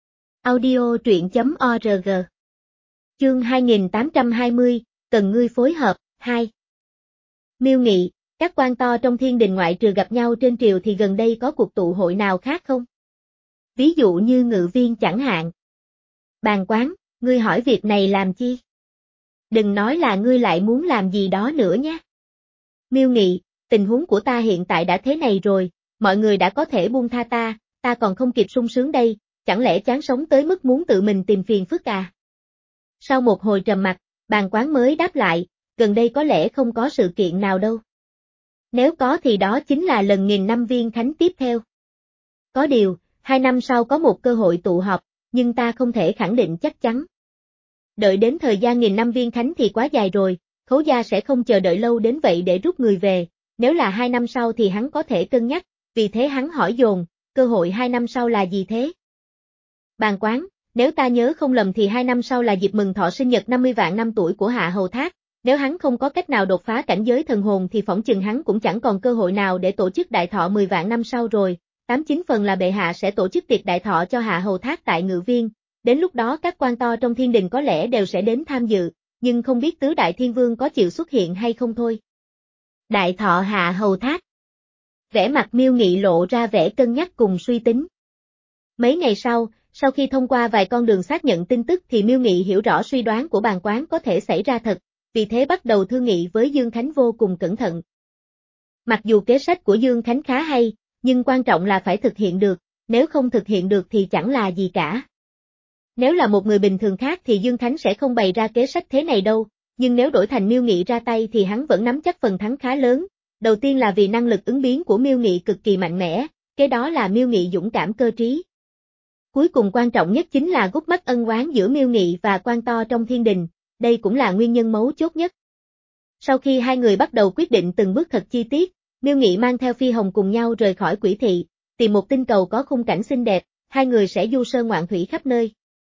Audio truyện chấm org. Chương hai nghìn tám trăm hai mươi, cần ngươi phối hợp, hai. Miêu Nghị, các quan to trong Thiên Đình ngoại trừ gặp nhau trên triều thì gần đây có cuộc tụ hội nào khác không? Ví dụ như Ngự Viên chẳng hạn. Bàn quán, ngươi hỏi việc này làm chi? Đừng nói là ngươi lại muốn làm gì đó nữa nhé. Miêu Nghị, tình huống của ta hiện tại đã thế này rồi, mọi người đã có thể buông tha ta, ta còn không kịp sung sướng đây, chẳng lẽ chán sống tới mức muốn tự mình tìm phiền phức à? Sau một hồi trầm mặc, bàn quán mới đáp lại, gần đây có lẽ không có sự kiện nào đâu. Nếu có thì đó chính là lần nghìn năm viên khánh tiếp theo. Có điều, hai năm sau có một cơ hội tụ họp, nhưng ta không thể khẳng định chắc chắn. Đợi đến thời gian nghìn năm viên khánh thì quá dài rồi, Khấu gia sẽ không chờ đợi lâu đến vậy để rút người về, nếu là hai năm sau thì hắn có thể cân nhắc, vì thế hắn hỏi dồn, cơ hội hai năm sau là gì thế? Bàn quán, nếu ta nhớ không lầm thì hai năm sau là dịp mừng thọ sinh nhật năm mươi vạn năm tuổi của Hạ Hầu Thác, nếu hắn không có cách nào đột phá cảnh giới thần hồn thì phỏng chừng hắn cũng chẳng còn cơ hội nào để tổ chức đại thọ mười vạn năm sau rồi, tám chín phần là bệ hạ sẽ tổ chức tiệc đại thọ cho Hạ Hầu Thác tại Ngự Viên, đến lúc đó các quan to trong Thiên Đình có lẽ đều sẽ đến tham dự, nhưng không biết tứ đại thiên vương có chịu xuất hiện hay không thôi. Đại thọ Hạ Hầu Thác. Vẻ mặt Miêu Nghị lộ ra vẻ cân nhắc cùng suy tính. Mấy ngày sau, sau khi thông qua vài con đường xác nhận tin tức thì Miêu Nghị hiểu rõ suy đoán của bàn quán có thể xảy ra thật, vì thế bắt đầu thương nghị với Dương Khánh vô cùng cẩn thận. Mặc dù kế sách của Dương Khánh khá hay, nhưng quan trọng là phải thực hiện được, nếu không thực hiện được thì chẳng là gì cả. Nếu là một người bình thường khác thì Dương Khánh sẽ không bày ra kế sách thế này đâu, nhưng nếu đổi thành Miêu Nghị ra tay thì hắn vẫn nắm chắc phần thắng khá lớn. Đầu tiên là vì năng lực ứng biến của Miêu Nghị cực kỳ mạnh mẽ, kế đó là Miêu Nghị dũng cảm cơ trí. Cuối cùng quan trọng nhất chính là gút mắt ân oán giữa Miêu Nghị và quan to trong thiên đình, đây cũng là nguyên nhân mấu chốt nhất. Sau khi hai người bắt đầu quyết định từng bước thật chi tiết, Miêu Nghị mang theo Phi Hồng cùng nhau rời khỏi Quỷ Thị, tìm một tinh cầu có khung cảnh xinh đẹp, hai người sẽ du sơn ngoạn thủy khắp nơi.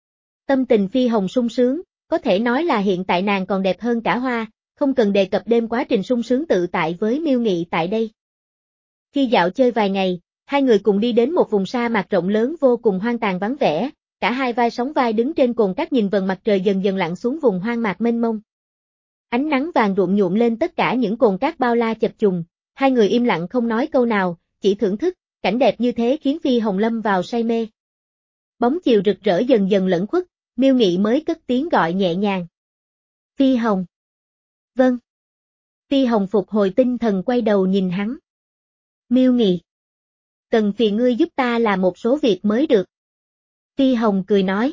Tâm tình Phi Hồng sung sướng, có thể nói là hiện tại nàng còn đẹp hơn cả hoa, không cần đề cập đêm quá trình sung sướng tự tại với Miêu Nghị tại đây. Khi dạo chơi vài ngày, hai người cùng đi đến một vùng sa mạc rộng lớn vô cùng hoang tàn vắng vẻ, cả hai vai sóng vai đứng trên cồn cát nhìn vầng mặt trời dần dần lặn xuống vùng hoang mạc mênh mông. Ánh nắng vàng ruộm nhuộm lên tất cả những cồn cát bao la chập trùng, hai người im lặng không nói câu nào, chỉ thưởng thức, cảnh đẹp như thế khiến Phi Hồng lâm vào say mê. Bóng chiều rực rỡ dần dần lẫn khuất, Miêu Nghị mới cất tiếng gọi nhẹ nhàng. Phi Hồng. Vâng. Phi Hồng phục hồi tinh thần quay đầu nhìn hắn. Miêu Nghị. Cần phiền ngươi giúp ta làm một số việc mới được. Phi Hồng cười nói.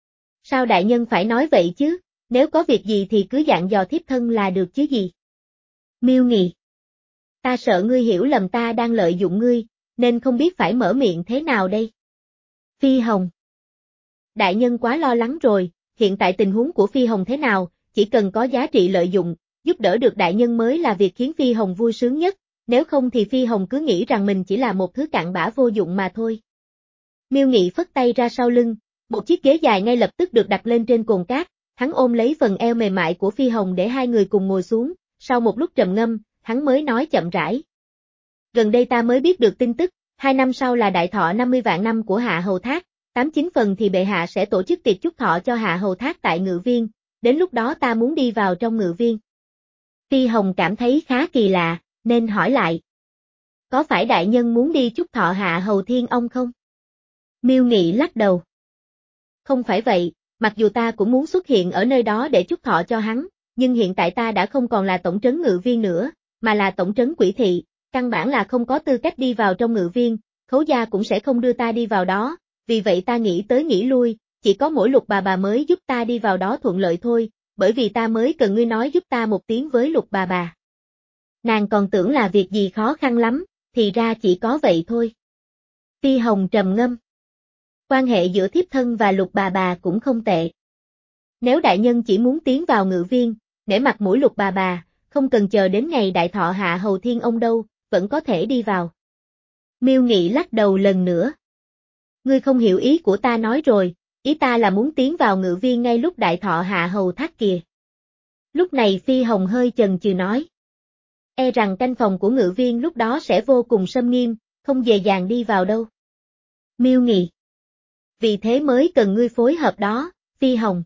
Sao đại nhân phải nói vậy chứ, nếu có việc gì thì cứ dặn dò thiếp thân là được chứ gì. Miêu Nghị. Ta sợ ngươi hiểu lầm ta đang lợi dụng ngươi, nên không biết phải mở miệng thế nào đây. Phi Hồng. Đại nhân quá lo lắng rồi, hiện tại tình huống của Phi Hồng thế nào, chỉ cần có giá trị lợi dụng, giúp đỡ được đại nhân mới là việc khiến Phi Hồng vui sướng nhất, nếu không thì Phi Hồng cứ nghĩ rằng mình chỉ là một thứ cặn bã vô dụng mà thôi. Miêu Nghị phất tay ra sau lưng, một chiếc ghế dài ngay lập tức được đặt lên trên cồn cát, hắn ôm lấy phần eo mềm mại của Phi Hồng để hai người cùng ngồi xuống, sau một lúc trầm ngâm, hắn mới nói chậm rãi. Gần đây ta mới biết được tin tức, hai năm sau là đại thọ năm mươi vạn năm của Hạ Hầu Thác, tám chín phần thì bệ hạ sẽ tổ chức tiệc chúc thọ cho Hạ Hầu Thác tại Ngự Viên, đến lúc đó ta muốn đi vào trong Ngự Viên. Phi Hồng cảm thấy khá kỳ lạ, nên hỏi lại. Có phải đại nhân muốn đi chúc thọ Hạ Hầu Thiên Ông không? Miêu Nghị lắc đầu. Không phải vậy, mặc dù ta cũng muốn xuất hiện ở nơi đó để chúc thọ cho hắn, nhưng hiện tại ta đã không còn là tổng trấn Ngự Viên nữa, mà là tổng trấn Quỷ Thị, căn bản là không có tư cách đi vào trong Ngự Viên, Khấu gia cũng sẽ không đưa ta đi vào đó, vì vậy ta nghĩ tới nghĩ lui, chỉ có mỗi Lục bà bà mới giúp ta đi vào đó thuận lợi thôi, bởi vì ta mới cần ngươi nói giúp ta một tiếng với Lục bà bà. Nàng còn tưởng là việc gì khó khăn lắm, thì ra chỉ có vậy thôi. Phi Hồng trầm ngâm. Quan hệ giữa thiếp thân và Lục bà bà cũng không tệ. Nếu đại nhân chỉ muốn tiến vào Ngự Viên, nể mặt mũi Lục bà bà, không cần chờ đến ngày đại thọ Hạ Hầu Thiên Ông đâu, vẫn có thể đi vào. Miêu Nghị lắc đầu lần nữa. Ngươi không hiểu ý của ta nói rồi, ý ta là muốn tiến vào Ngự Viên ngay lúc đại thọ Hạ Hầu Thác kìa. Lúc này Phi Hồng hơi chần chừ nói. E rằng canh phòng của Ngự Viên lúc đó sẽ vô cùng xâm nghiêm, không dễ dàng đi vào đâu. Miêu Nghị. Vì thế mới cần ngươi phối hợp đó, Phi Hồng.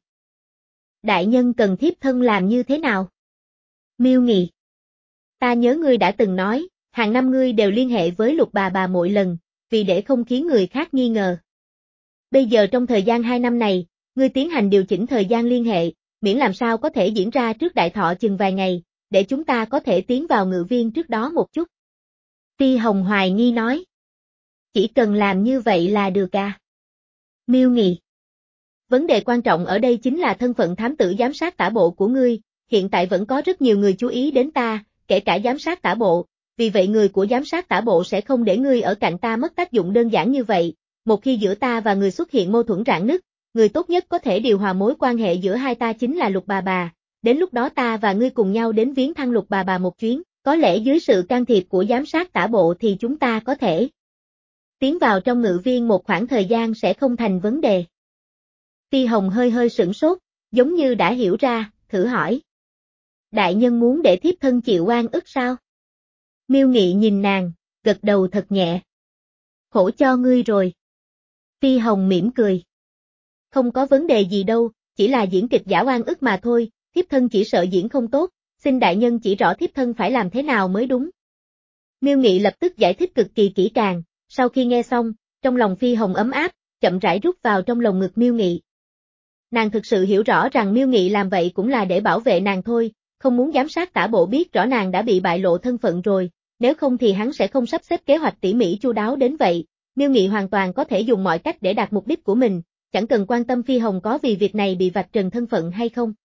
Đại nhân cần thiếp thân làm như thế nào? Miêu Nghị. Ta nhớ ngươi đã từng nói, hàng năm ngươi đều liên hệ với Lục bà bà mỗi lần, vì để không khiến người khác nghi ngờ. Bây giờ trong thời gian hai năm này, ngươi tiến hành điều chỉnh thời gian liên hệ, miễn làm sao có thể diễn ra trước đại thọ chừng vài ngày, để chúng ta có thể tiến vào Ngự Viên trước đó một chút. Phi Hồng hoài nghi nói. Chỉ cần làm như vậy là được à? Miêu Nghị. Vấn đề quan trọng ở đây chính là thân phận thám tử giám sát tả bộ của ngươi, hiện tại vẫn có rất nhiều người chú ý đến ta, kể cả giám sát tả bộ, vì vậy người của giám sát tả bộ sẽ không để ngươi ở cạnh ta mất tác dụng đơn giản như vậy, một khi giữa ta và người xuất hiện mâu thuẫn rạn nứt, người tốt nhất có thể điều hòa mối quan hệ giữa hai ta chính là Lục bà bà, đến lúc đó ta và ngươi cùng nhau đến viếng thăm Lục bà bà một chuyến, có lẽ dưới sự can thiệp của giám sát tả bộ thì chúng ta có thể tiến vào trong Ngự Viên một khoảng thời gian sẽ không thành vấn đề. Phi Hồng hơi hơi sửng sốt, giống như đã hiểu ra, thử hỏi. Đại nhân muốn để thiếp thân chịu oan ức sao? Miêu Nghị nhìn nàng, gật đầu thật nhẹ. Khổ cho ngươi rồi. Phi Hồng mỉm cười. Không có vấn đề gì đâu, chỉ là diễn kịch giả oan ức mà thôi, thiếp thân chỉ sợ diễn không tốt, xin đại nhân chỉ rõ thiếp thân phải làm thế nào mới đúng. Miêu Nghị lập tức giải thích cực kỳ kỹ càng, sau khi nghe xong, trong lòng Phi Hồng ấm áp, chậm rãi rút vào trong lồng ngực Miêu Nghị. Nàng thực sự hiểu rõ rằng Miêu Nghị làm vậy cũng là để bảo vệ nàng thôi, không muốn giám sát Tả Bộ biết rõ nàng đã bị bại lộ thân phận rồi, nếu không thì hắn sẽ không sắp xếp kế hoạch tỉ mỉ chu đáo đến vậy. Miêu Nghị hoàn toàn có thể dùng mọi cách để đạt mục đích của mình, chẳng cần quan tâm Phi Hồng có vì việc này bị vạch trần thân phận hay không.